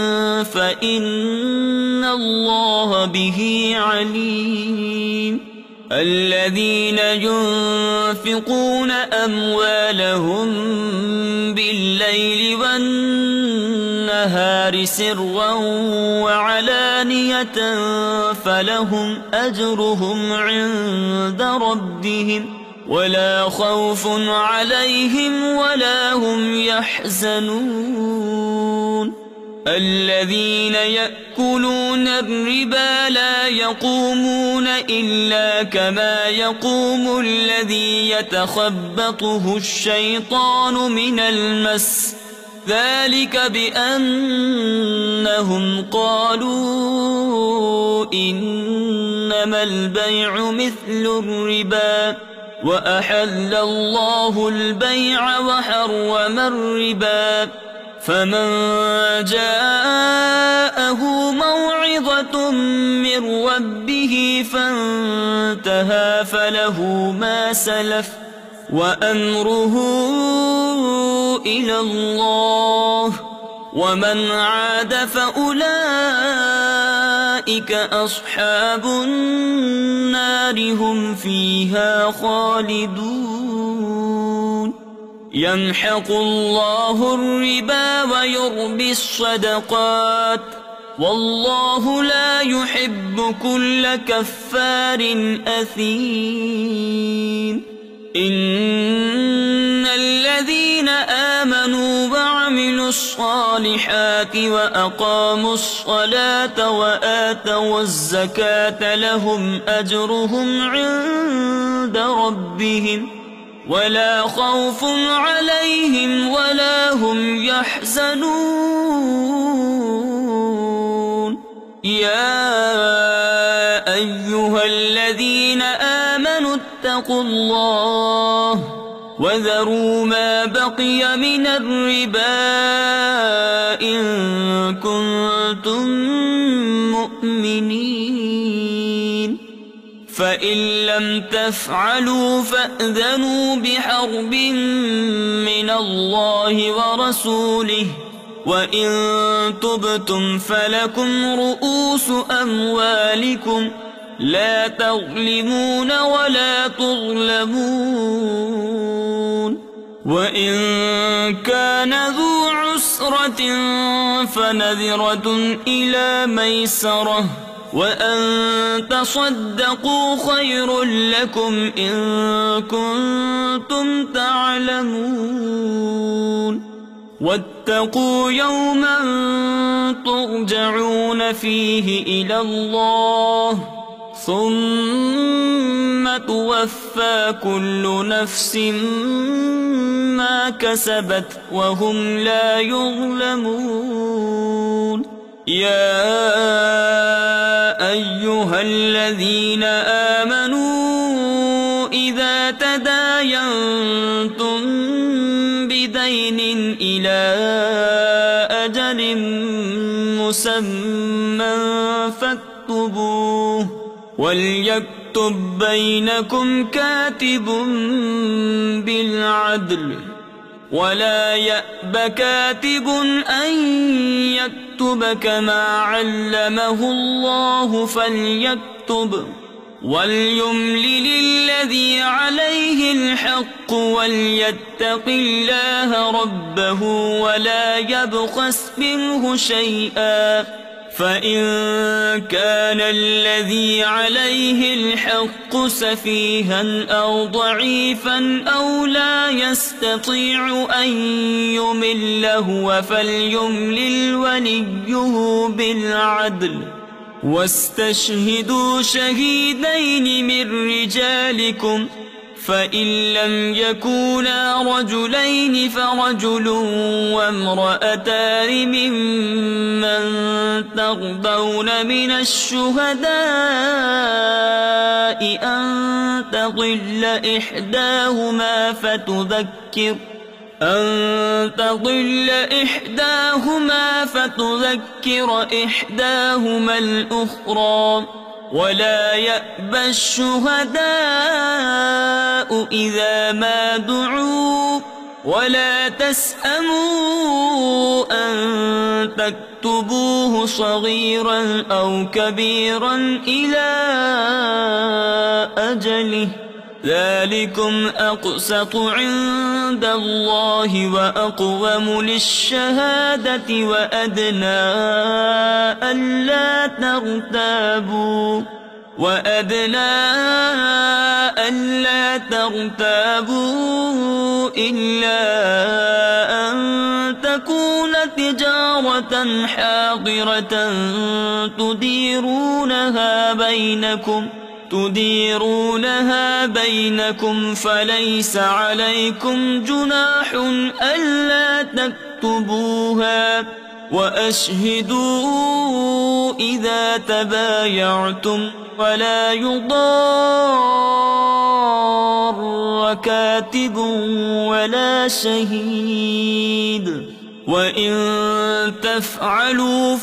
فإن الله به عليم الذين ينفقون أموالهم بالليل والنهار سرا وعلانية فلهم أجرهم عند ربهم ولا خوف عليهم ولا هم يحزنون الذين يأكلون الربا لا يقومون إلا كما يقوم الذي يتخبطه الشيطان من المس ذلك بأنهم قالوا إنما البيع مثل الربا وأحل الله البيع وحرم الربا فمن جاءه موعظة من ربه فانتهى فله ما سلف وأمره إلى الله ومن عاد فأولئك أصحاب النار هم فيها خالدون يمحق الله الربا ويربي الصدقات والله لا يحب كل كفار أثيم إن الذين آمنوا وعملوا الصالحات وأقاموا الصلاة وآتوا الزكاة لهم أجرهم عند ربهم ولا خوف عليهم ولا هم يحزنون يا أيها الذين آمنوا اتقوا الله وذروا ما بقي من الربا إن كنتم مؤمنين فإن لم تفعلوا فأذنوا بحرب من الله ورسوله وإن تبتم فلكم رؤوس أموالكم لا تظلمون ولا تظلمون وإن كان ذو عسرة فنذرة إلى ميسرة وأن تصدقوا خير لكم إن كنتم تعلمون واتقوا يوما ترجعون فيه إلى الله ثم توفى كل نفس ما كسبت وهم لا يظلمون يا أيها الذين آمنوا إذا تداينتم بدين إلى أجل مسمى فاكتبوه وليكتب بينكم كاتب بالعدل ولا يأب كاتب أن يكتب كما علمه الله فليكتب وليملل الذي عليه الحق وليتق الله ربه ولا يبخس منه شيئا فإن كان الذي عليه الحق سفيها أو ضعيفا أو لا يستطيع أن يمل هو فليملل وليه بالعدل واستشهدوا شهيدين من رجالكم فإن لم يكونا رجلين فرجل وامرأتان ممن ترضون من الشهداء أن تضل إحداهما فتذكر إحداهما الأخرى ولا يأبى الشهداء إذا ما دعوا ولا تسأموا أن تكتبوه صغيرا أو كبيرا إلى أجله ذلكم أقسط عند الله وأقوم للشهادة وأدنى ألا ترتابوا إلا أن تكون تجارة حاضرة تديرونها بينكم فليس عليكم جناح ألا تكتبوها وأشهدوا إذا تبايعتم ولا يضار كاتب ولا شهيد وإن تفعلوا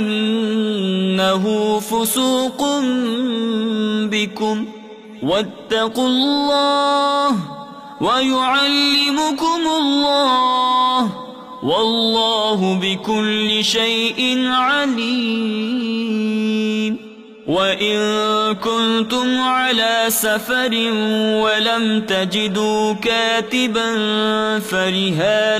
فإنه فسوق بكم واتقوا الله ويعلمكم الله والله بكل شيء عليم. وإن كنتم على سفر ولم تجدوا كاتبا فرهان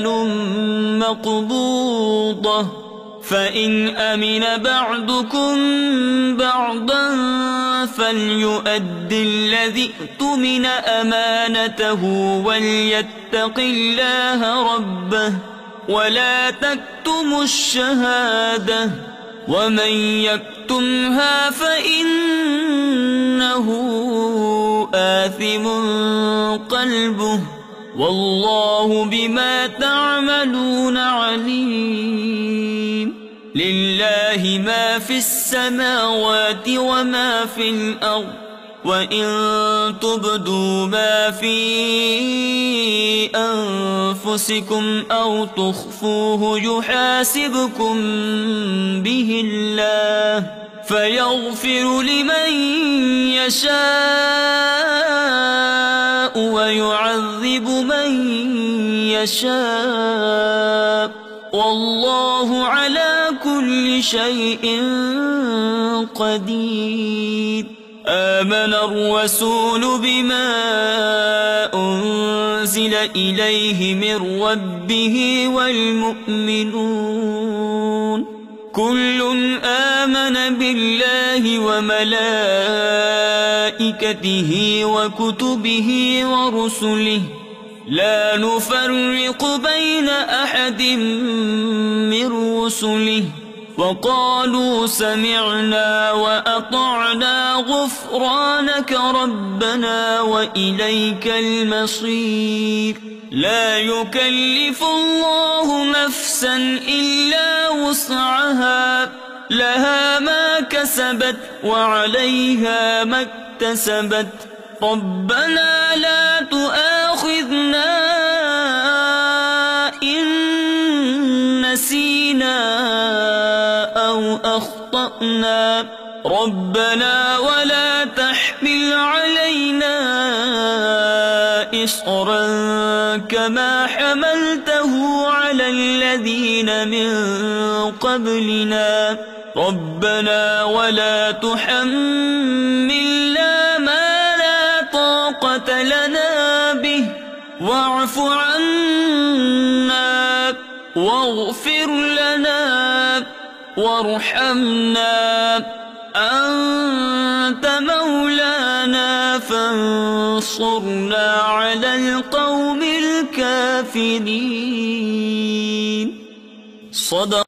مقبوضة فإن أمن بعضكم بعضا فليؤد الذي اؤتمن أمانته وليتق الله ربه ولا تكتموا الشهادة ومن يكتمها فإنه آثم قلبه والله بما تعملون عليم. لله ما في السماوات وما في الأرض وإن تبدوا ما في أنفسكم أو تخفوه يحاسبكم به الله فيغفر لمن يشاء ويعذب من يشاء والله على كل شيء قدير. آمن الرسول بما أنزل إليه من ربه والمؤمنون كل آمن بالله وملائكته وكتبه ورسله لا نفرق بين أحد من رسله وقالوا سمعنا وأطعنا غفرانك ربنا وإليك المصير. لا يكلف الله نفسا إلا وسعها لها ما كسبت وعليها ما اكتسبت ربنا لا تؤاخذنا إن نسينا أو أخطأنا ربنا ولا تحمل علينا إصرا كما حملته على الذين من قبلنا ربنا ولا تحملنا ما لا طاقة لنا به واعف عنا واغفر لنا وارحمنا أنت مولانا فانصرنا على القوم الكافرين. صدق